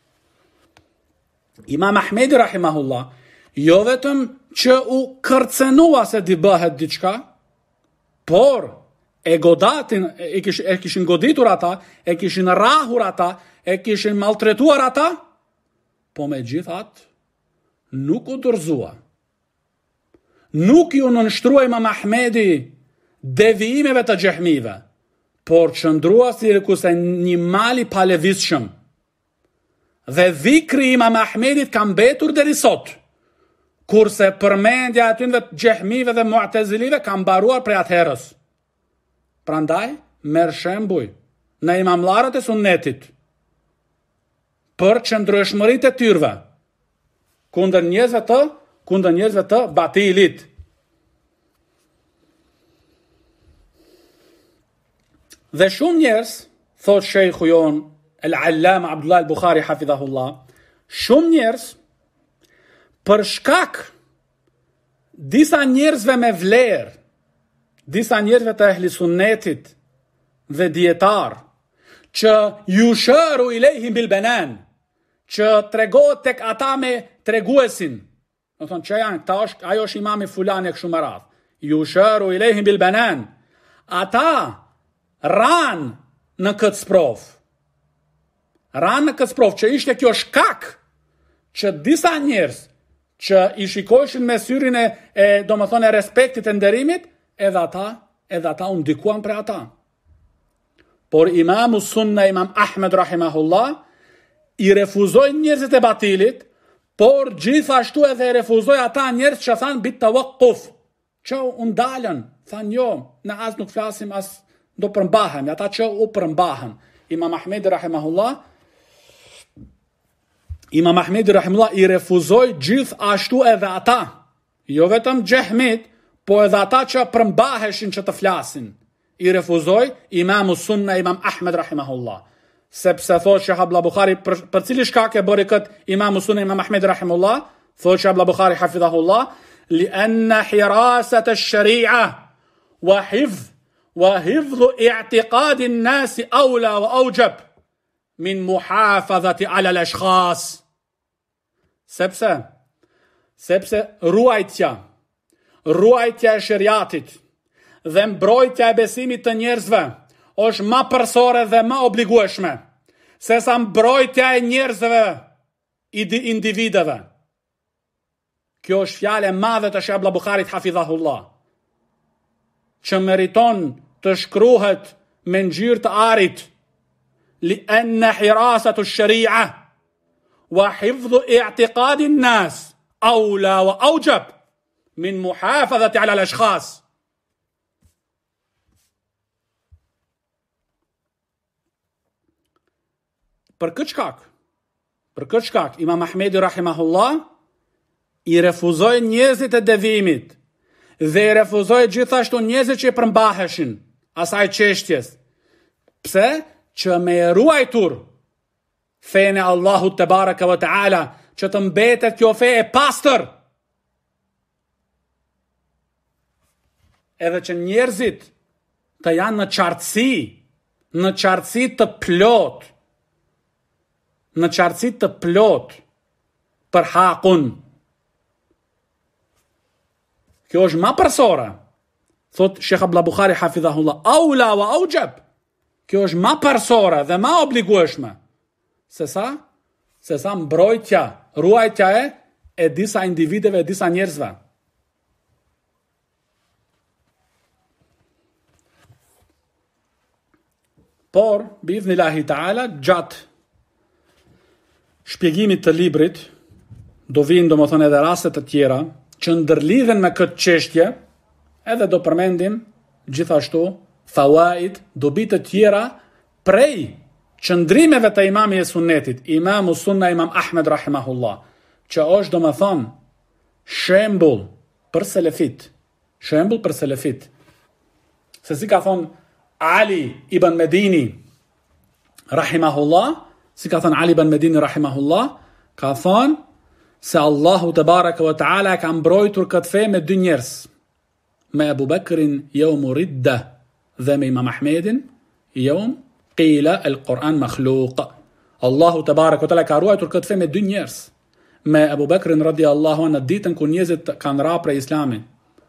Imam Ahmedi rahimahullah jo vetëm që u kërcenua se di bëhet diçka, por e kishin goditur ata, e kishin rrahur ata, e kishin maltretuar ata, po megjithatë nuk u dorëzua. Nuk ju nënshtrua Imam Ahmedi devijimeve të Jahmive, por qëndrua si kurse një mal i palevizshëm. Dhe dhikri Imam Ahmedit ka mbetur deri sot, kurse përmendja atyre të Jahmive dhe Mu'tazilive ka mbaruar prej atëherës. Prandaj merr shembuj në imamllarët e sunnetit për qëndrueshmëritë e tyre kundër njerëzve të batilit. Dhe shumë njerëz, thot shejkhu jon el-Allama Abdullah al-Bukhari hafidhahullah, shumë njerëz për shkak disa njerëzve me vlerë, disa njerëzve të ehli sunnetit dhe dietar, që yushëru ilehim bil banan, që tregohet tek ata me treguesin. Do thonë që ajo është imami fulani e kështu me radhë. Yushëru ilehim bil banan. Ata ran në këtë sprov. Që ishte kjo shkak që disa njerëz që i shikojshin me syrin e domethënë e respektit e nderimit, edhe ata u ndikuan për ata. Por Imamu Sunna, Imam Ahmed rahimahullah, i refuzoi njerëzit e batilit, por gjithashtu edhe i refuzoi ata njerëz që thanë bit tawaqquf, që u ndalën, thanë jo, ne as nuk flasim, as do përmbahemi, ata që u përmbahen. Imam Ahmed rahimahullah Imam Ahmedi rahimullah i refuzoi gjithashtu edhe ata, jo vetëm Jahmit, po edhe ata që përmbaheshin që të flasin. I refuzoi Imamu Sunna Imam Ahmed rahimahullah. Sepse thot Sheikh Abdullah Bukhari, për cili shkak e bëri kët Imamu Sunna Imam Ahmed rahimahullah, thot Sheikh Abdullah Bukhari hafidhahullah, لأن حراسة الشريعة وحفظ اعتقاد الناس أولى وأوجب من محافظة على الأشخاص. Sepse ruajtja e shariatit dhe mbrojtja e besimit të njerëzve është më përsore dhe më obligueshme se sa mbrojtja e njerëzve, individëve. Kjo është fjalë e madhe të Sheikh Abdullah Bukharit hafidhahullah, që meriton të shkruhet me ngjyrë të arit. لأن حراسة الشريعة وحفظ اعتقاد الناس أولى وأوجب من محافظة على الأشخاص. Për këtë shkak, Imam Ahmedi rahimahullah i refuzoi njerëzit e devimit dhe i refuzoi gjithashtu njerëzit që i përmbaheshin asaj çështjes. Pse? Që me ruajtur fenë e Allahut te baraka wa taala, që të mbetet kjo fe e pastër, edhe që njerëzit të janë në qartësi të plot për hakun. Kjo është ma përsore, thot Sheikh Abdullah Bukhari hafidhahullah, aula wa aujab. Kjo është ma përsore dhe ma obligueshme se sa mbrojtja, ruajtja e disa individëve, e disa njerëzve. Por, bi'idhnillahi ta'ala, gjatë shpjegimit të librit, do vinë domethënë edhe raste të tjera që ndërlidhen me këtë çështje, edhe do përmendim gjithashtu fawaid, dobi të tjera prej qëndrimeve të imami e sunnetit, Imamu Sunna Imam Ahmed rahimahullah, që është domethënë shembull për selefit. Se si ka thonë Ali ibn Medini rahimahullah, ka thonë se Allahu te baraka wa taala ka mbrojtur këtë fe me dy njerëz, me Abu Bakrin yawm ridda dhe me Imam Ahmedin yawm qila al-Quran makhluq. Allahu te baraka wa taala ka ruajtur këtë fe me dy njerëz, me Abu Bakrin radiallahu anhu në ditën kur njerëzit kanë ra prej Islamit,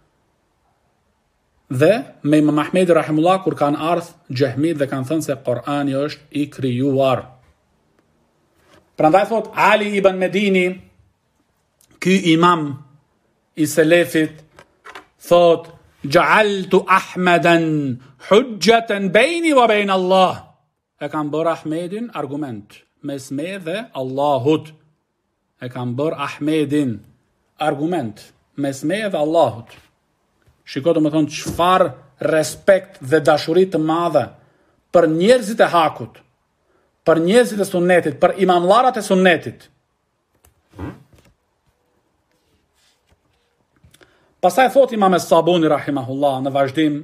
dhe me Imam Ahmedin rahimullah kur kanë ardhur Jahmit dhe kanë thënë se Kurani është i krijuar. Prandaj thot Ali ibn Medini, ky imam i selefit, thot ja'altu Ahmedan hujjatan bayni wa bayna Allah. E kam bërë Ahmedin argument mes me dhe Allahut. Shiko do më thonë çfarë respekt dhe dashuri të madhe për njerëzit e hakut, për njerëzit e sunnetit, për imamllarat e sunnetit. Pastaj thot Imam As-Sabuni rahimahullah në vazhdim,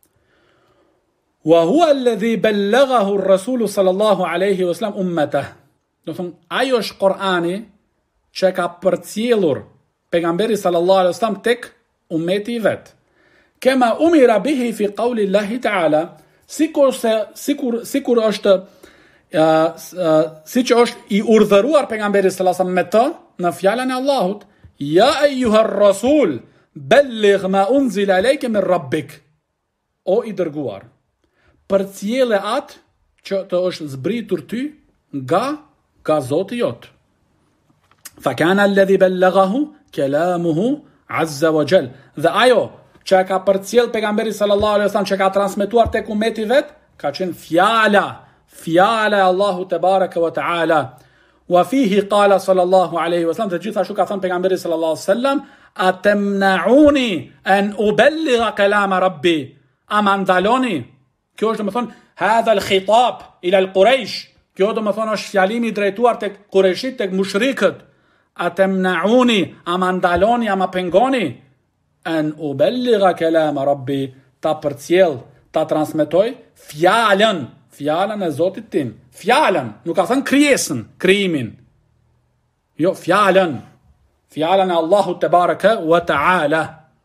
wa huwa alladhi ballaghahu ar-rasul sallallahu alaihi wasallam ummatahu. Do thonë ajo është Kurani që ka përcjellur pejgamberi sallallahu alaihi wasallam tek ummeti i vet. Kema umira bihi fi qawli Allahi ta'ala, sikur është si që është i urdhëruar pejgamberi sallallahu alaihi wasallam me të në fjalën e Allahut, ya ayyuhar rasul balligh ma unzila alayka min rabbik. O i dërguar, përcjelle atë që të është zbritur ty nga Zoti jot. Fa kana alladhi ballaghahu kalamuhu azza wa jal. Dhe ajo që ka përcjell pejgamberi sallallahu alaihi wasallam, që ka transmetuar tek ummeti vet, ka qenë fjala e Allahu te baraka wa taala. Wa fihi qala sallallahu alaihi wasallam, dhe gjithashtu ka thënë pejgamberi sallallahu alaihi wasallam, atamnauni an uballigha kalama rabbi. Ama ndaloni. Kjo është domethënë hadha al-khitab ila al-Quraysh. Kjo do më thonë është fjalimi drejtuar tek Kureshit, tek mushrikët. Atemnauni, ama ndaloni, ama pengoni, an ubelliga kelama rabbi, ta përcjell, ta transmetoj fjalën e Zotit tim. Fjalën, nuk ka thënë krijesën, krijimin. Jo, fjalën e Allahut te baraka wa taala.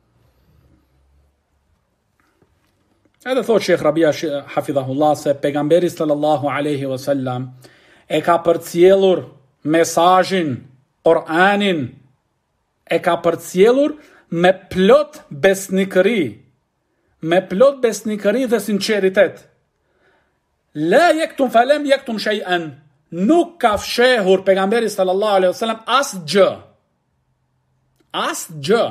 Edhe thot Sheikh Rabia hafidhahullah se pejgamberi sallallahu alaihi wasallam e ka përcjellur mesazhin, Kur'anin, e ka përcjellur me plot besnikëri dhe sinqeritet. La yaktum falam yaktum shay'an. Nuk ka fshehur pejgamberi sallallahu alaihi wasallam asgjë.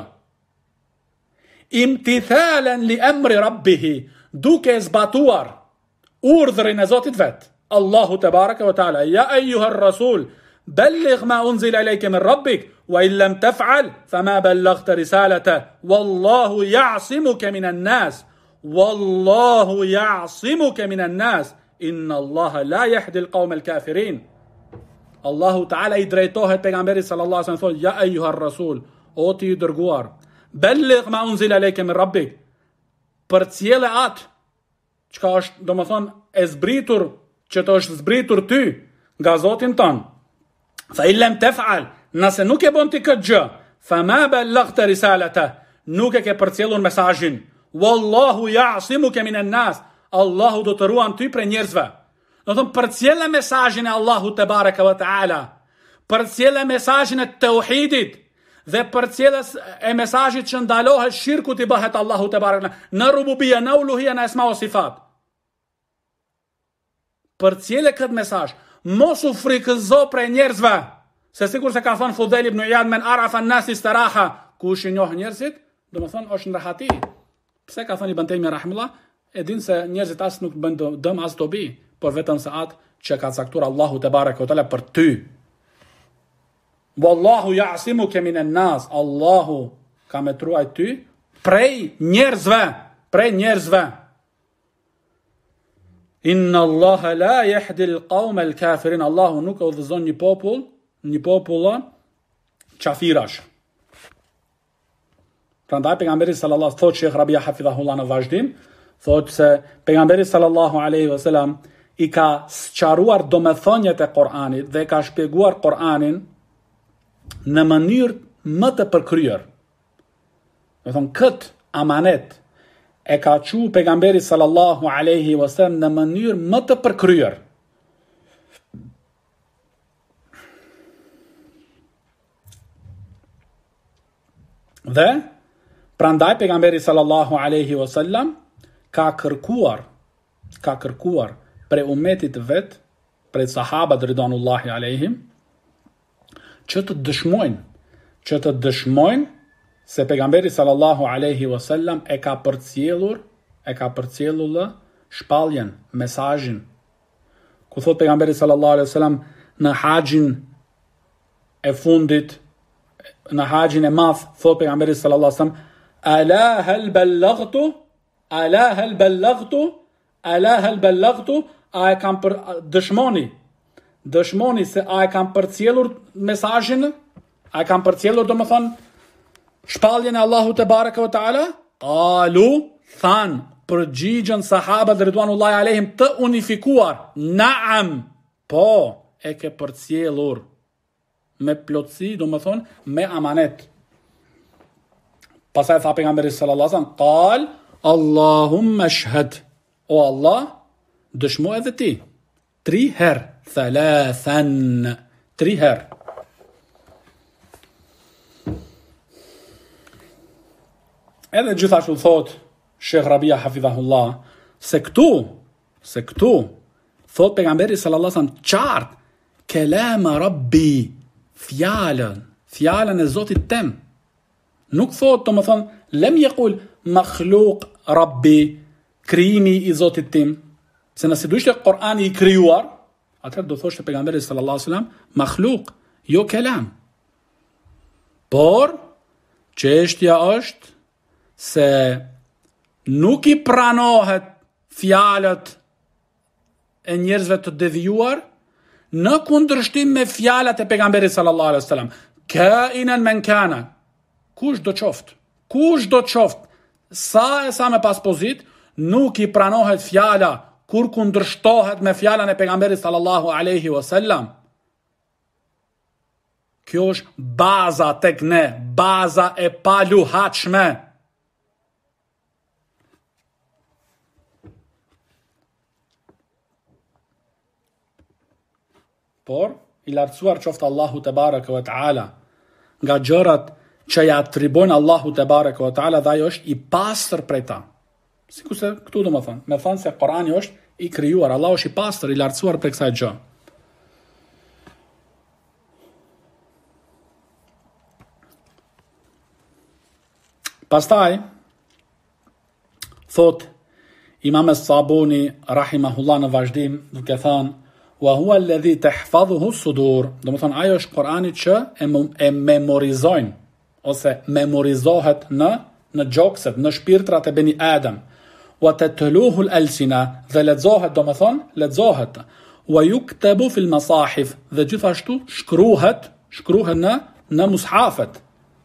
Imtithalan li amri rabbih, duke zbatuar urdhrin e Zotit vet. Allahu te baraka wa taala, ya ayyuha ar-rasul balligh ma unzila ilayka min rabbik wa in lam taf'al fama ballaghta risalata wallahu ya'simuka minan nas. Wallahu ya'simuka minan nas. Inna Allaha la yahdi al-qawm al-kafirin. Allahu Ta'ala i drejtohet pejgamberit sallallahu alaihi wasallam, ja ayyuha ar-rasul, o ti i dërguar, balligh ma unzila ilayka min rabbik, përcjellë atë çka është, domethënë, e zbritur, që të është zbritur ty nga Zoti tënd. Fa illam taf'al, nëse nuk e bën ti këtë gjë, fa ma ballaghta risalata, nuk e ke përcjellur mesazhin. Wallahu ya'simuka minan nas. Allahu do të ruan ty prej njerëzve. Do të thonë përcjellë mesazhin e Allahut te baraka wa taala, përcjellë mesazhin e tauhidit dhe përcjellë e mesazhit që ndalohet shirku të bëhet Allahu te baraka në rububia, në uluhia, në asma o sifat. Përcjellë këtë mesazh, mos u frikëzo prej njerëzve, se sikur se ka thënë Fudhel ibn Iyad, men arafa an-nas istaraha, kush i njoh njerëzit, do të thonë është në rahati. Pse ka thënë Ibn Taymiyyah rahimullah? E din se njerëzit as nuk bën dëm as dobi, por vetëm se atë që ka caktuar Allahu te baraka wa taala për ty. Wallahu ya'simuka minan nas. Allahu ka më truaj ty prej njerëzve. Inna Allaha la yahdi al-qawm al-kafirin. Allahu nuk e udhëzon një popull qafirash. Prandaj pejgamberi sallallahu alaihi wasallam, thot Sheikh Rabia hafidhahullah në vazhdim, thot se pejgamberi sallallahu alaihi wasallam i ka sqaruar domethënjet e Kur'anit dhe ka shpjeguar Kur'anin në mënyrë më të përkryer. Do thonë kët amanet e ka thënë pejgamberi sallallahu alaihi wasallam në mënyrë më të përkryer. Dhe prandaj pejgamberi sallallahu alaihi wasallam ka kërkuar prej umetit vet, prej sahabat ridwanullahi alaihim, që të dëshmojnë se pejgamberi sallallahu alaihi wasallam e ka përcjellur shpalljen, mesazhin. Ku thot pejgamberi sallallahu alaihi wasallam në haxhin e fundit, në haxhin e madh, thot pejgamberi sallallahu alaihi wasallam, ala hal ballaghtu, a e kam dëshmoni se a e kam përcjellur mesazhin, a e kam përcjellur domethënë shpalljen e Allahut te baraka wa taala. Qalu, than, përgjigjen sahabët ridwanullahi alaihim të unifikuar, naam, po, e ke përcjellur me plotësi, domethënë me amanet. Pastaj tha pejgamberi sallallahu alaihi wasallam, qal Allahumma shhad, o Allah, dëshmo edhe ti. 3 herë, thalathan, 3 herë. Edhe gjithashtu thot Sheikh Rabia hafidhahullah, se këtu thot pejgamberi sallallahu alaihi wasallam qartë, kelama rabbi, fjalën e Zotit tem. Nuk thot, të më thonë, lem yaqul makhluq rabbi, krijimi i Zotit tim. Se nëse do ishte Kur'ani i krijuar, atëherë do thoshte pejgamberi sallallahu alaihi wasallam makhluq, jo kelam. Por çështja është se nuk i pranohet fjalët e njerëzve të devijuar në kundërshtim me fjalat e pejgamberit sallallahu alaihi wasallam. Kainan man kana. Kush do qoftë, sa me pas pozit, nuk i pranohet fjala kur kundërshtohet me fjalan e pejgamberit sallallahu alaihi wasallam. Kjo është baza tek ne, baza e paluhatshme. Por, i lartësuar qoftë Allahu te baraka wa taala nga gjërat që ja atribojnë Allahu te baraka wa taala, dhe ajo është i pastër prej ta. Sikurse këtu do me thonë se Kurani është i krijuar, Allahu është i pastër, i lartësuar prej kësaj gjë. Pastaj thot Imam As-Sabuni rahimahullah në vazhdim, duke thënë wa huwa alladhi tahfazuhu as-sudur, do të thonë ajo është Kurani që e memorizojnë ose memorizohet në gjokset, në shpirtrat e beni Adam. Wa tatluhu al-alsina, dhe lexohet, do të thonë lexohet. Wa yuktabu fil masahif, dhe gjithashtu shkruhet në mushafet.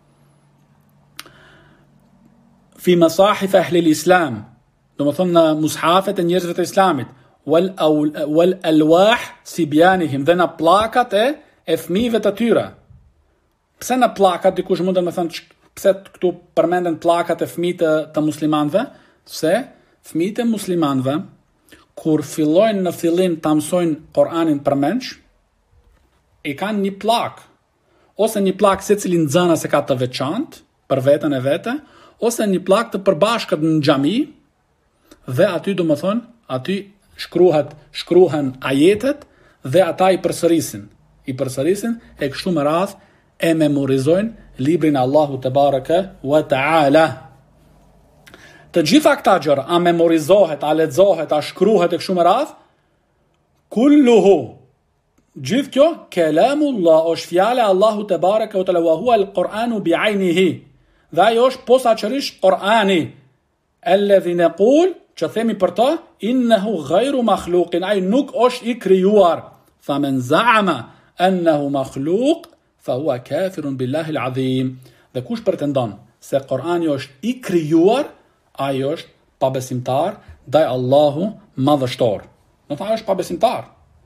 Fi masahif ahli al-islam, do të thonë në mushafet e njerëzve të Islamit. Wal alwah sibyanihim, dhe në pllakat e fëmijëve të tyre. Pse në pllakat, dikush mund të më thënë pse këtu përmenden pllakat e fëmijëve të muslimanëve? Se fëmijët e muslimanëve kur fillojnë në fillim ta mësojnë Kur'anin përmendsh, i kanë një pllak, ose një pllak secili nxëna se ka të veçantë për veten e vet, ose një pllak të përbashkët në xhami, dhe aty do të thonë, aty shkruhen ajetet dhe ata i përsërisin e kështu me radhë e memorizojnë librin e Allahut te baraka wa taala. Të gjitha këta gjëra, a memorizohet, a lexohet, a shkruhet e kështu me radhë, kulluhu, gjithë kjo, kelamullah, është fjala e Allahut te baraka wa taala, wa huwa al-Qur'anu bi'aynihi, dhe ajo është posaçërisht Kur'ani, alladhi naqul, që themi për ta, innehu ghayru makhluqin, ai nuk është i krijuar. Fa men za'ama annahu makhluq, fa huwa kafirun billahi al-azim. Dhe kush pretendon se Kur'ani është i krijuar, ai është pabesimtar ndaj Allahu madhështor. Do të thotë është pabesimtar.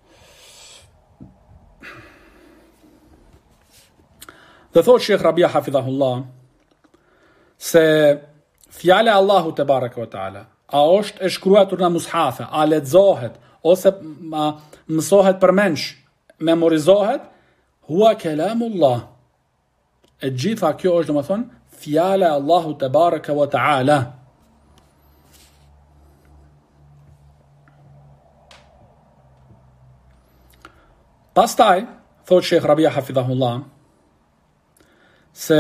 Dhe thot Sheikh Rabia hafidhahullah se fjala e Allahut te baraka wa taala, a është e shkruar në mushafe, a lexohet ose mësohet përmendsh, memorizohet, huwa kalamullah. E gjitha kjo është, domethënë, fjala e Allahut te baraka wa taala. Pastaj thot Sheikh Rabia hafidhahullah se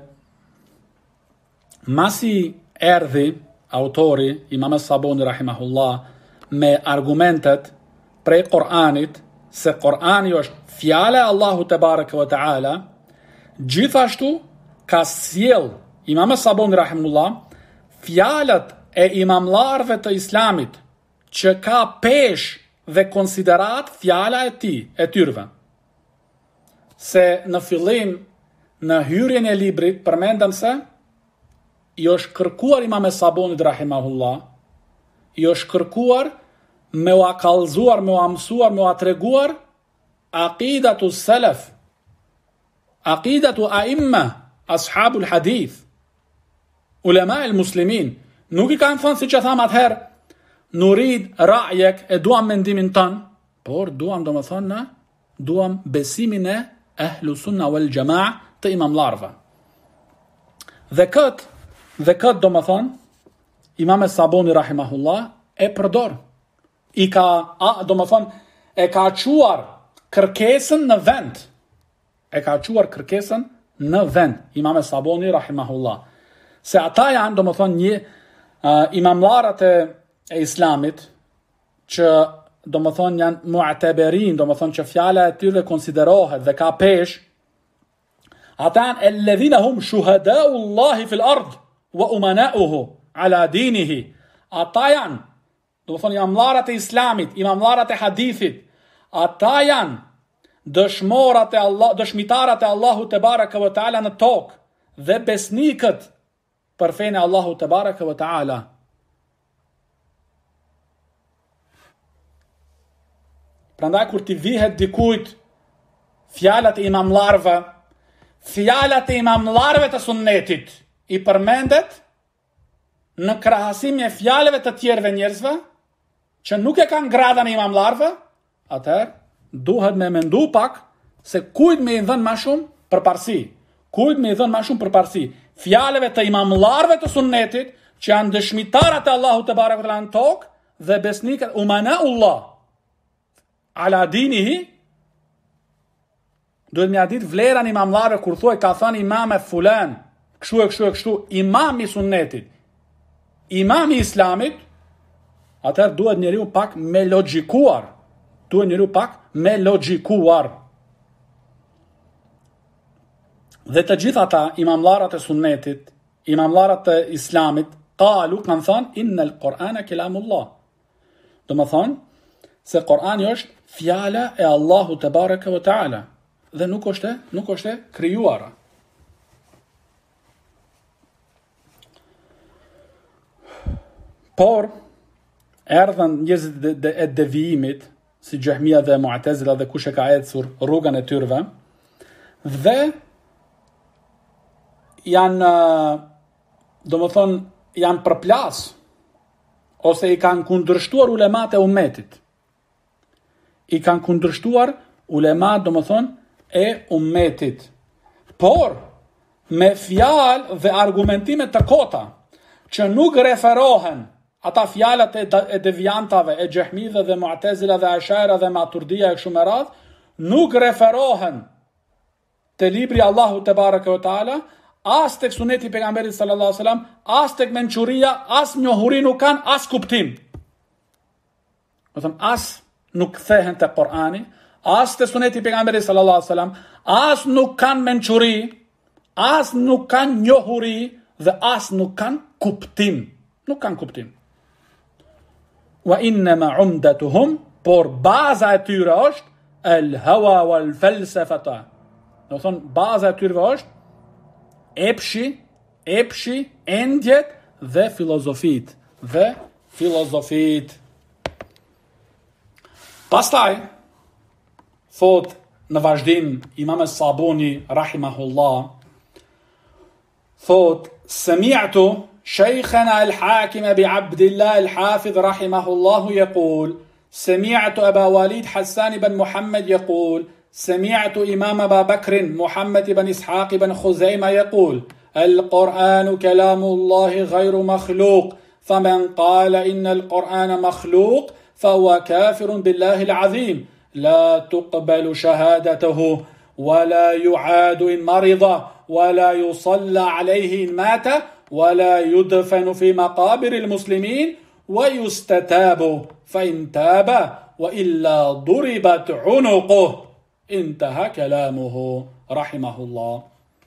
masi erdhi autori Imam As-Sabuni rahimahullah me argumentet prej Kur'anit se Kur'ani është fjala e Allahut te baraka wa taala, gjithashtu ka sjell Imam As-Sabuni rahimahullah fjalat e imamllarëve të Islamit që ka pesh dhe konsiderat fjala e tyre. Se në fillim, në hyrjen e librit, përmendëm se i është kërkuar Imam As-Sabunit rahimahullah, i është kërkuar me u kallëzuar, me u mësuar, me u treguar aqidatu salaf, aqidatu a'imma, ashabul hadith, ulema el muslimin. Nuk i kanë thënë siç e tham atëherë, nurid ra'yek, e duam mendimin ton, por duam domethënë, duam besimin e ahlu sunna wal jamaa të imamllarëve. Dhe këtë domethënë, Imam As-Sabuni rahimahullah e përdor. E ka quar kërkesën në vend. Imam As-Sabuni rahimahullah. Se ata janë domethënë një imamllarët e Islamit që domethënë janë mu'taberin, domethënë që fjala e tyre konsiderohet dhe ka pesh. Ata janë alladhina hum shuhada'u Allahi fil ard wa umana'uhu ala dinihi. Ata janë, do të thonë, imamllarët e Islamit, imamllarët e hadithit, ata janë dëshmitarat e Allahu te baraka ve taala në tokë dhe besnikët për fenë e Allahu te baraka ve taala. Prandaj kur ti vihet dikujt fjalat e imamllarëve, fjalat e imamllarëve të sunnetit i përmendet në krahasim me fjalëve të tjerëve njerëzve që nuk e kanë gradën e imamllarëve, atëherë duhet me mendu pak se kujt me i dhënë më shumë përparësi. Kujt me i dhënë më shumë përparësi? Fjalëve të imamllarëve të sunnetit që janë dëshmitarat e Allahut te baraka në tokë dhe besnikët umanaullah ala dinihi. Duhet me ditë vlerën e imamllarëve kur thuaj ka thënë imam e fulan, kështu, imam i sunnetit, imam i islamit, atëherë duhet njeriu pak me logjikuar. Dhe të gjitha ata imamllarët e sunnetit, imamllarët e islamit, kanë thënë innal Qur'ana kalamullah. Do të thonë se Kur'ani është fjala e Allahut te baraka ve taala dhe nuk është krijuar. Por erdhën njerëzit e devijimit, si Jahmia dhe Mu'tazila dhe kush e ka ecur rrugën e tyre, dhe janë përplas ose i kanë kundërshtuar ulemat e ummetit. Por me fjalë dhe argumentime të kota që nuk referohen ata fjalat e devijantave, e Jahmive dhe Mu'tazila dhe Ashaira dhe Maturidija e kështu me radhë, nuk referohen te libri Allahu te baraka ve taala, as tek suneti i pejgamberit sallallahu alaihi wasallam, as tek mençuria, as njohuri nuk kanë, as kuptim. Do thon as nuk kthehen te Kur'ani, as te suneti i pejgamberit sallallahu alaihi wasallam, as nuk kanë mençuri, as nuk kanë njohuri dhe as nuk kanë kuptim. Wa innama umdatuhum, por baza e tyre është el hawa wal falsafata. Do thon baza e tyre është epshi, endjet dhe filozofit. Pastaj thot në vazhdim Imam Sabuni rahimahullah, thot sami'tu شيخنا الحاكم أبي عبد الله الحافظ رحمه الله يقول سمعت أبا وليد حسان بن محمد يقول سمعت إمام أبا بكر محمد بن إسحاق بن خزيمة يقول القرآن كلام الله غير مخلوق فمن قال إن القرآن مخلوق فهو كافر بالله العظيم لا تقبل شهادته ولا يعاد إن مرض ولا يصلى عليه إن مات ولا يدفن في مقابر المسلمين ويستتاب فإن تاب وإلا ضربت عنقه انتهى كلامه رحمه الله.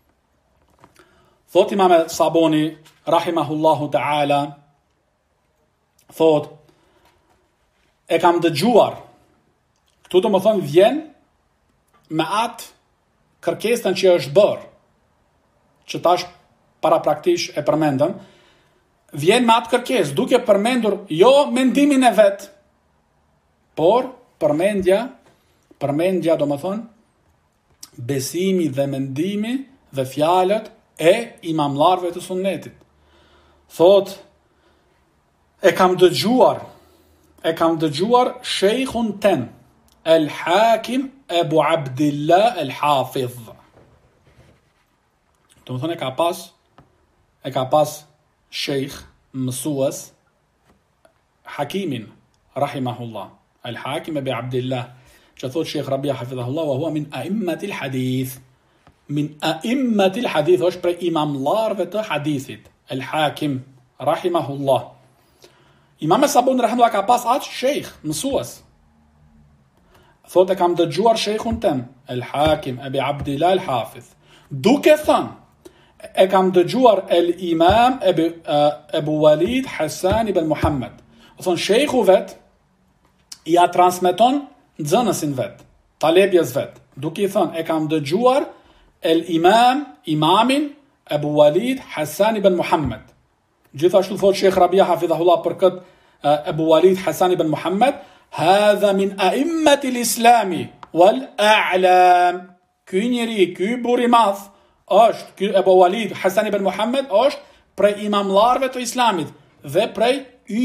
Thot Imam Saboni rahimahullahu ta'ala, thot e kam dëgjuar, këtu do më thonë vjen me atë kërkesën që është bërë, që tash para praktish e përmendëm, vjen me atë kërkesë, duke përmendur jo mendimin e vet, por përmendja do më thonë besimi dhe mendimi dhe fjalët e imamllarëve të sunnetit. Thot e kam dëgjuar shejkhun tem El Hakim Abu Abdillah El Hafiz. Do më thonë e ka pas shejkh mësues Hakimin rahimahullah, El Hakim Abu Abdillah, që thot Sheikh Rabia hafidhahullah, wa hua min a'immatil hadith. Min a'immatil hadith është prej imamllarëve të hadithit. El Hakim rahimahullah. Imam Sabuni rahimahullah ka pas atë shejkh mësues. Thot e kam dëgjuar shejkhun tem El Hakim Abu Abdillah El Hafiz, duke thënë e kam dëgjuar El Imam Abu Walid Hasan ibn Muhammad. Thon shejkhu vet ja transmeton nxënësin vet, talebjes vet, duke I thënë e kam dëgjuar imamin Abu Walid Hasan ibn Muhammad. Gjithashtu thot Sheikh Rabia hafidhahullah për këtë Abu Walid Hasan ibn Muhammad, hadha min a'immati l-islami wal a'lam. Ky njeri, ky burr I madh është, ky Abu Walid Hasan ibn Muhammad është prej imamllarëve të islamit dhe prej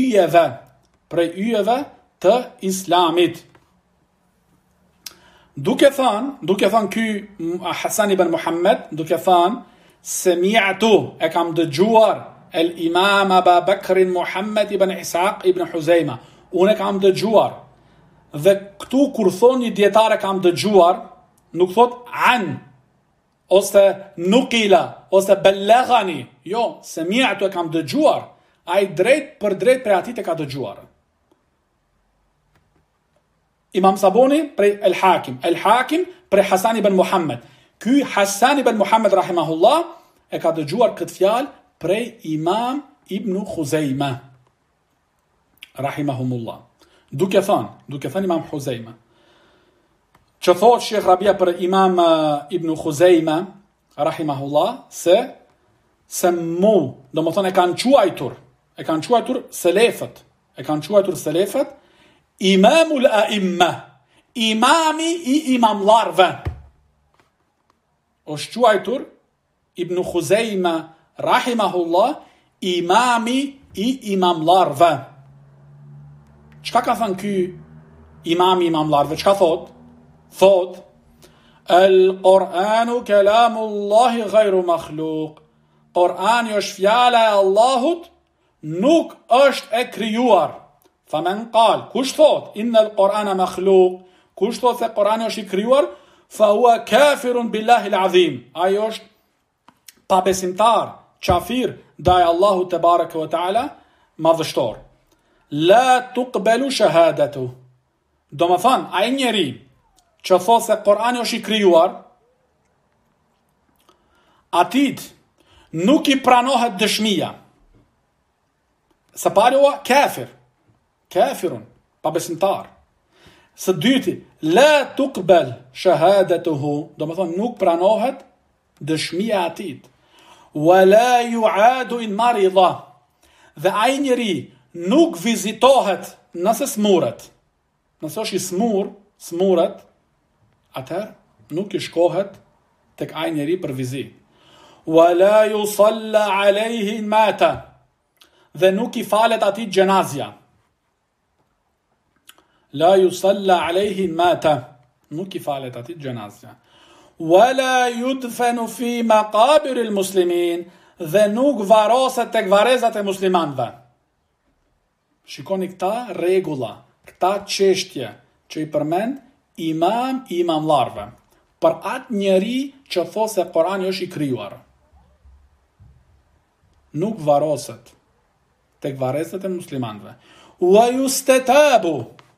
yjeve të islamit. Duke thënë ky Hasan ibn Muhammad, duke thënë sami'tu, e kam dëgjuar el-imam Abu Bakr Muhammad ibn Ishaq ibn Huzayma, unë e kam dëgjuar. Dhe këtu kur thonë një dietar e kam dëgjuar, nuk thot an ose nukila ose bellagani, jo, sami'tu e kam dëgjuar, ai drejt për drejt prej atit e ka dëgjuar. Imam Sabuni prej El-Hakim prej Hasan ibn Muhammad. Ky Hasan ibn Muhammad rahimahullah e ka dëgjuar këtë fjalë prej Imam Ibn Khuzejma rahimahumullah. Duke thënë Imam Khuzejma, që thot Sheikh Rabia për Imam Ibn Khuzejma rahimahullah, se mu, do më thonë e kanë quajtur selefët, imamul a'imma, imami I imamlarve. Është quajtur Ibn Khuzejma rahimahullah imami I imamlarve. Çka ka thënë ky imami I imamlarve? Çka thot? Thot el-Qur'anu kalamullahi ghayru makhluq. Qur'ani është fjala e Allahut, nuk është e krijuar. Famen qal, kush thot inna al-Qur'ana makhluq, kush thot se Qur'ani është I krijuar, fa huwa kafirun billahi al-azim. Ai është pabesimtar, qafir ndaj Allahut te bareke ve taala madhështor. La tuqbalu shahadatu. Do më thënë, ai njeri që thot se Qur'ani është I krijuar, atit nuk I pranohet dëshmia. Së pari huwa kafirun, pabesimtar. Së dyti, la tuqbal shahadatuhu, do më thonë nuk pranohet dëshmia atit. Wa la yu'adu in marida, dhe ai njeri nuk vizitohet nëse smuret. Nëse është I smuret, atëherë nuk I shkohet tek ai njeri për vizit. Wa la yusalla alayhi in mata, dhe nuk I falet atij gjenazja. La yusalla alayhi in mata, nuk I falet atij gjenazja. Wa la yudfanu fi maqabir al-muslimin, dhe nuk varoset tek varezat e muslimanëve. Shikoni këta rregulla, këta çështje që I përmend imam I imamllarëve për atë njeri që thot se Kurani është I krijuar. Nuk varoset tek varezat e muslimanëve. Wa yustatabu,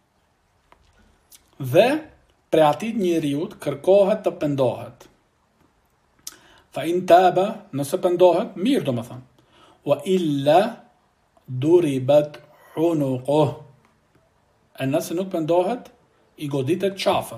dhe pre atit njeriut kërkohet të pendohet. Fa in taba, nëse pendohet, mirë do më thënë. Wa illa duribat unuquh. E nëse nuk pendohet, I goditet qafa.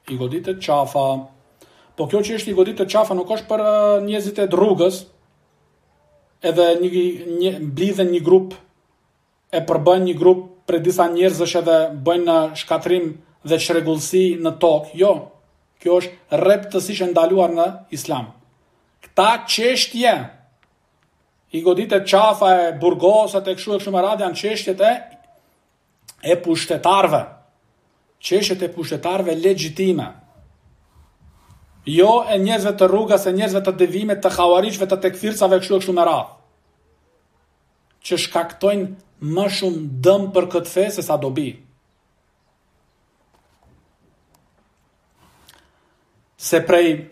Po kjo që është I goditet qafa nuk është për njerëzit e rrugës, edhe blidhen një grup, e përbën një grup për disa njerëzësh edhe bëjnë shkatrim dhe çrregullsi në tokë. Jo, kjo është rreptësisht e ndaluar në Islam. Këta çështje I goditet qafa e burgosat e kështu me radhë janë çështjet e pushtetarëve. Çështjet e pushtetarëve legjitime. Jo e njerëzve të rrugës, e njerëzve të devimit, të xhawarishve, të tekfircave kështu me radhë. Që shkaktojnë më shumë dëm për këtë fe se sa dobi. Se prej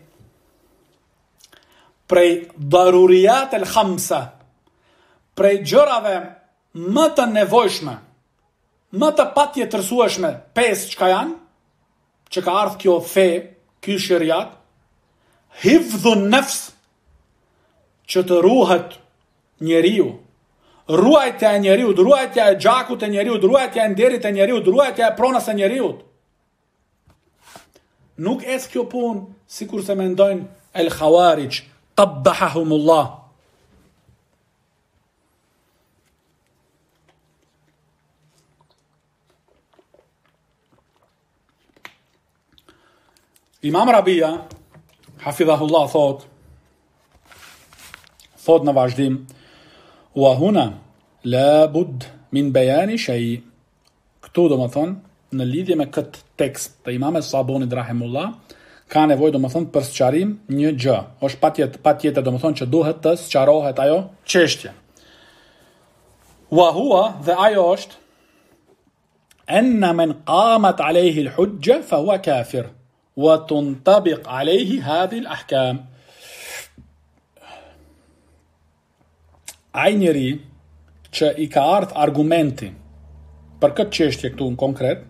daruriyat el-khamsa, prej gjërave më të nevojshme, më të patjetërsueshme, 5 çka janë, që ka ardhur kjo fe, ky shariat, hifdhun nafs, që të ruhet njeriu, ruajtja e njeriut, ruajtja e gjakut e njeriut, ruajtja e nderit e njeriut, ruajtja e pronës e njeriut. Nuk ec kjo punë sikur se mendojnë el Khawarij, qabbahahumullah. Imam Rabia, hafidhahullah, thot në vazhdim, wa huna la bud min bejani shay. Këtu do më thonë, në lidhje me këtë tekst të Imam Sabunit rahimullah, ka nevojë do më thonë për sqarim një gjë. Është patjetër do më thonë që duhet të sqarohet ajo çështje. Wa huwa, dhe ajo është, anna man qamat alayhi al-hujja fa huwa kafir. Wa tuntabiq alayhi hadhihi al-ahkam. Ai njeri që i ka ardhur argumenti për këtë çështje këtu në konkret,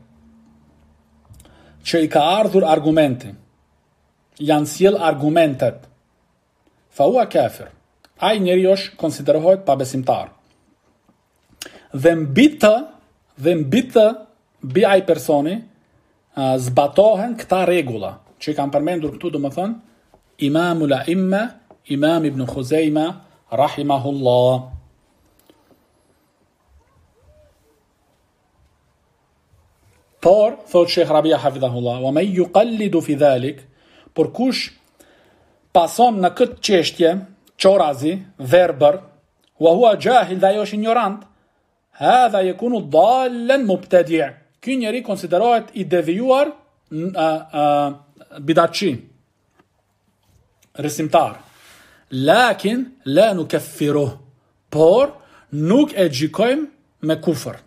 që i ka ardhur argumenti, janë sjell argumentet, fa huwa kafir. Ai njeri është konsiderohet pabesimtar. Dhe mbi të ai personi zbatohen këta rregulla që i kanë përmendur këtu, do më thënë Imamul A'imma, Imam Ibn Khuzaima rahimahullah. Por, thot Sheikh Rabia hafidhahullah, wa man yuqallidu fi dhalik, por kush pason në këtë çështje, çorazi, verbër, wa huwa jahil, dhe ajo është ignorant, hadha yakunu dallan mubtadi'. Ky njeri konsiderohet i devijuar, bidatçi, rësimtar. Lakin la nukaffiruh, por nuk e gjykojmë me kufër.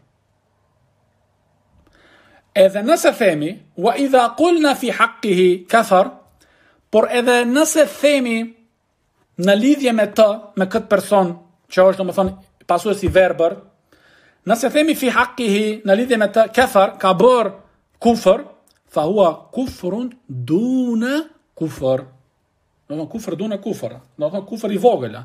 Edhe nëse themi, wa idha qulna fi haqqihi kafar, por edhe nëse themi në lidhje me të, me këtë person, që është do më thonë pasues i verbër, nëse themi fi haqqihi në lidhje me të, kafar, ka bërë kufër, fa hua kufrun duna kufër. Do të thonë kufër duna kufër, do të thonë kufër i vogël.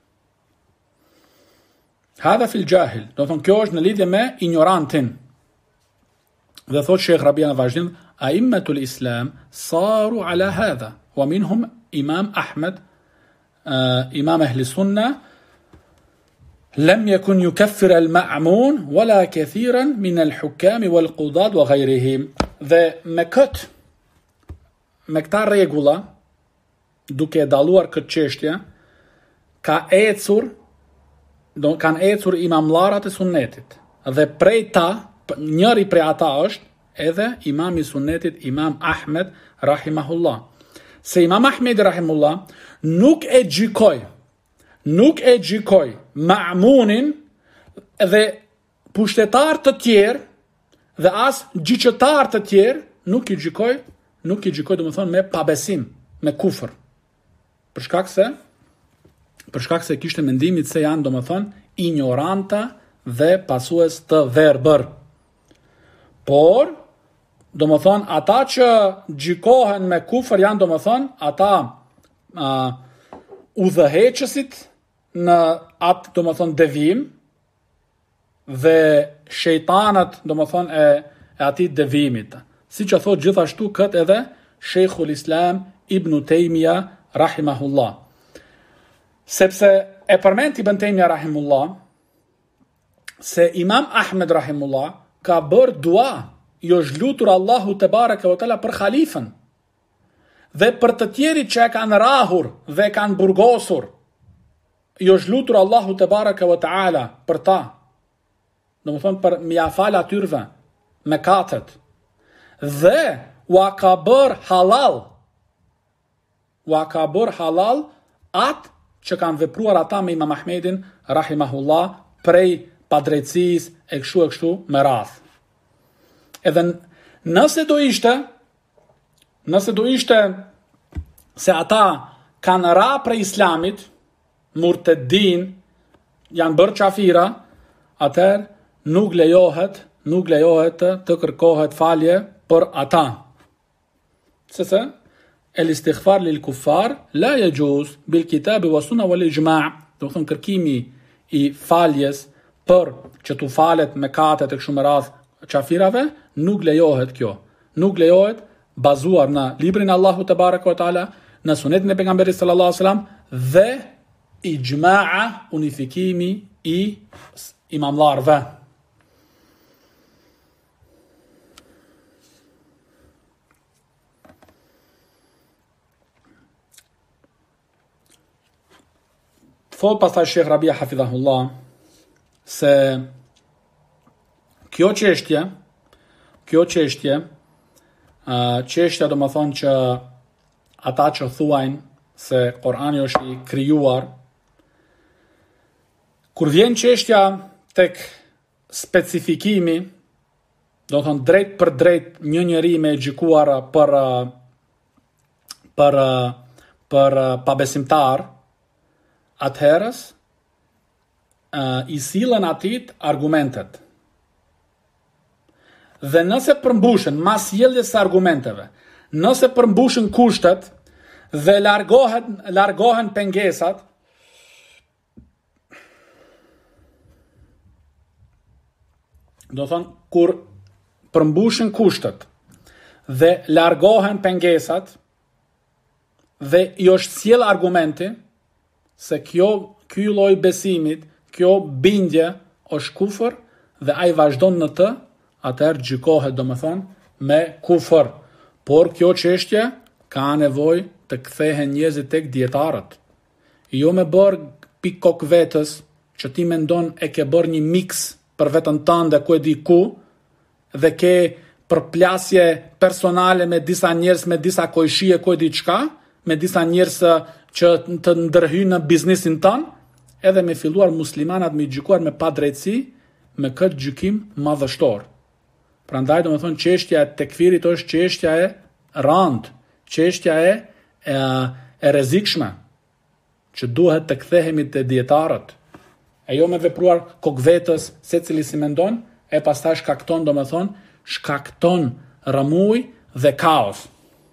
Hadha fil jahil, do të thonë kjo është në lidhje me ignorantin. Dhe thot Sheikh Rabia në vazhdim, a'immatul Islam saru ala hadha, wa minhum Imam Ahmed, Imam Ahli Sunna, lam yakun yukaffir al-ma'mun wala kathiran min al-hukam wal-qudat wa ghayrihim. Dhe me këta rregulla, duke e dalluar këtë çështje, kanë ecur imamllarat e sunnetit. Dhe prej ta, njëri prej ata është edhe imam i sunnetit, Imam Ahmed rahimahullah. Se Imam Ahmed rahimahullah nuk e gjykoj ma'munin dhe pushtetar të tjerë dhe as gjyqëtar të tjerë, nuk i gjykoj do më thonë me pabesim, me kufër. Për shkak se kishte mendimit se janë do më thonë ignoranta dhe pasues të verbër. Por, do më thonë, ata që gjykohen me kufër janë do më thonë, ata udhëheqësit në atë do më thonë devijim, dhe shejtanët do më thonë e ati devijimit. Si që thot gjithashtu këtë edhe Sheikhul Islam Ibn Tejmija rahimahullah. Sepse e përmend Ibn Tejmija rahimullah se Imam Ahmed rahimullah ka bërë dua, jo zhlutur Allahu te bareke ve teala për khalifën dhe për të tjerit që e kanë rahur dhe kanë burgosur, jo zhlutur Allahu te bareke ve teala për ta, do më thonë për mja fal atyrve me katët, dhe wa ka bërë halal atë që kanë vepruar ata me Imam Ahmedin rahimahullah prej padrejtësis e kështu me radh. Edhe nëse do ishte se ata kanë ra prej islamit, murtedin, janë bërë qafira, atëherë nuk lejohet të kërkohet falje për ata. Sese, el istighfar lil kuffar la yajuz bil kitab wa sunna wal ijma'. Do të thonë kërkimi i faljes për që tu falet me katet e kështu me radh qafirave, nuk lejohet kjo. Nuk lejohet bazuar në librin e Allahut te baraka ve taala, në sunetin e pejgamberit sallallahu alaihi wasallam dhe ijma'a, unifikimi i imamlarve. Thot pastaj Sheikh Rabia hafidhahullah se kjo çështje, çështja do të thonë që ata që thuajnë se Kurani është i krijuar, kur vjen çështja tek specifikimi, do të thonë drejt për drejt një njeri me gjykuar për pabesimtar, atëherës i sillen atit argumentet. Dhe nëse përmbushen mas sjelljes së argumenteve, nëse përmbushen kushtet dhe largohen pengesat, do thonë kur përmbushen kushtet dhe largohen pengesat dhe i është sjell argumenti se ky lloj besimit, kjo bindje është kufër dhe ai vazhdon në të, atëherë gjykohet domethënë me kufër. Por kjo çështje ka nevojë të kthehen njerëzit tek dietarët. Jo me bërë pikë kok vetës që ti mendon e ke bërë një mix për veten tënde ku e di ku dhe ke përplasje personale me disa njerëz me disa kojshie ku e di çka, me disa njerëz që të ndërhyjnë në biznesin tënë, edhe me filluar muslimanat me gjykuar me padrejtësi, me këtë gjykim madhështor. Prandaj domethënë çështja e tekfirit është çështja e rëndë, çështja e rrezikshme, që duhet të kthehemi te dietarët. E jo me vepruar kokvetës secili si mendon, e pastaj shkakton rëmuj dhe kaos.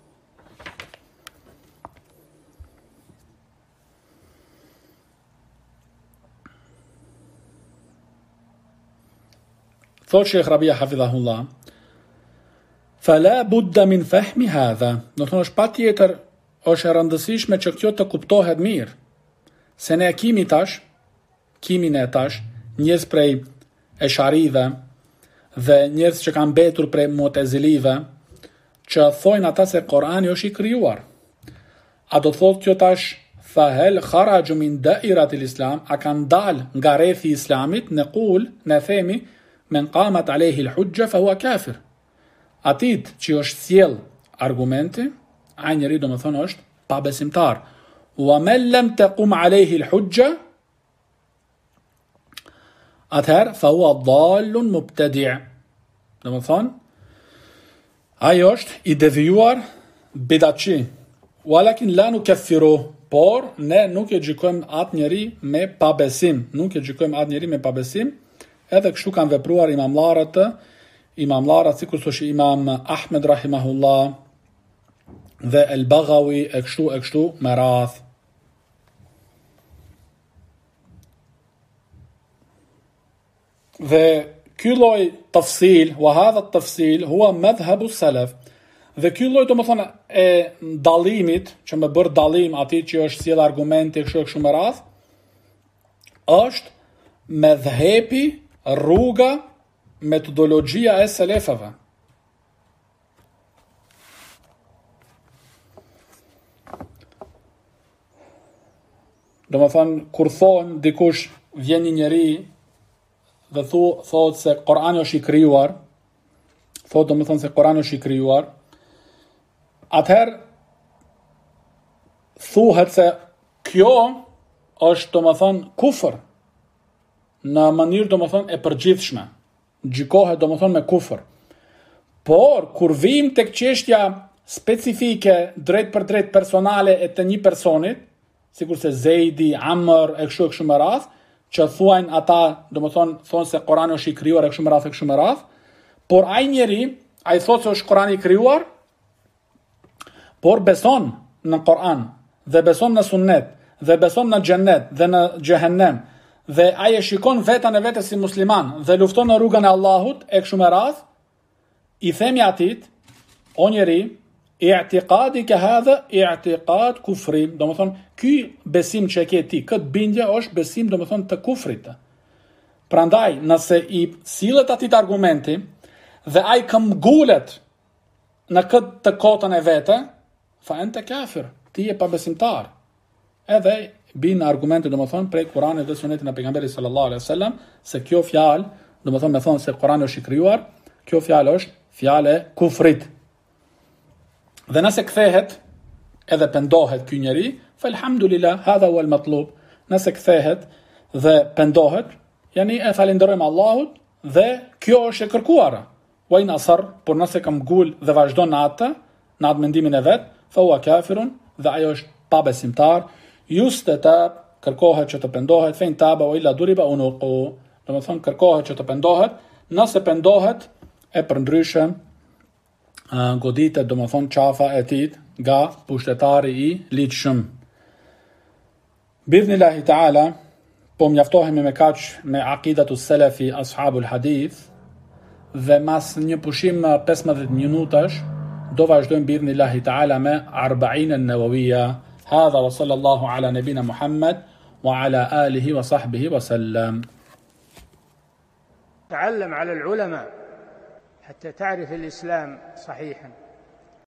Thot Sheikh Rabia hafidhahullah, fala budda min fahmi hadha, do të thonë është patjetër është e rëndësishme që kjo të kuptohet mirë, se ne kemi tash njerëz prej esharive dhe njerëz që kanë mbetur prej mu'tazilive, që thojnë ata se Kurani është i krijuar. A do të thotë kjo tash fa hal kharaju min da'irat al-islam, a kanë dal nga rrethi i islamit? Ne themi men qamat alayhi al-hujja fa huwa kafir. Atit që është sjell argumenti, ai njeri domethënë është pabesimtar. Wa man lam taqum alayhi al-hujja, atëherë fa huwa dallun mubtadi'. Domethënë ai është i devijuar bidatçi. Walakin la nukaffiru, por ne nuk e gjykojmë atë njeri me pabesim, edhe kështu kanë vepruar imamlarët sikur thosh Imam Ahmed rahimahullah dhe El-Baghawi e kështu me radhë. Dhe ky lloj tafsil, wa hadha at-tafsil huwa madhhabu salaf. Dhe ky lloj domethënë e dallimit, që më bër dallim atij që është sjell argumente kështu me radhë, është medhhepi, rruga, metodologjia e selefëve. Domethënë kur thon dikush vjen një njeri dhe thot se Kurani është i krijuar, atëherë thuhet se kjo është domethënë kufër në mënyrë domethënë e përgjithshme, gjykohet domethënë me kufër. Por kur vim tek çështja specifike drejt për drejt personale e të një personit, sikur se Zeidi, Amr e kështu me radhë, që thuajnë ata, domethënë thonë se Kurani është i krijuar e kështu me radhë, por ai njeri, ai thotë se është Kurani i krijuar, por beson në Kur'an dhe beson në sunnet dhe beson në xhennet dhe në xhehenem dhe ai e shikon veten e vetes si musliman dhe lufton në rrugën e Allahut e kështu me radhë, i themi atit, o njeri, i'tiqadi ka hadha i'tiqad kufri, do më thonë ky besim që ke ti, këtë bindje është besim do më thonë të kufrit. Prandaj nëse i sillet atit argumenti dhe ai këmbgulet në këtë të kotën e vete, fa ente kafir, ti je pa besimtar. Edhe bin argumente do më thonë prej Kuranit dhe Sunetit në pejgamberit sallallahu alaihi wasallam se kjo fjalë, do më thonë me thonë se Kurani është i krijuar, kjo fjalë është fjalë e kufrit. Dhe nëse kthehet edhe pendohet ky njeri, falhamdulillah, hadha huwa al-matlub. Nëse kthehet dhe pendohet, yani e falenderojmë Allahut dhe kjo është e kërkuara. Wa in asar, por nëse këmbgul dhe vazhdon në atë mendimin e vet, fa huwa kafirun, dhe ajo është pa besimtar. Yustatab, kërkohet që të pendohet, fein taba wa illa duriba unuqu. Do të thonë kërkohet që të pendohet, nëse pendohet e përndryshe goditet, do më thonë qafa e tit nga pushtetari i ligjshëm. Bidhnillahi ta'ala, po mjaftohemi me kaq me aqidatu selefi ashabul hadith, dhe mas një pushim 15 minutash do vazhdojmë bidhnillahi ta'ala me 40 an-nawawiyya. Hadha wa sallallahu ala nabina Muhammad wa ala alihi wa sahbihi wa sallam. تعلم على العلماء حتى تعرف الإسلام صحيحا.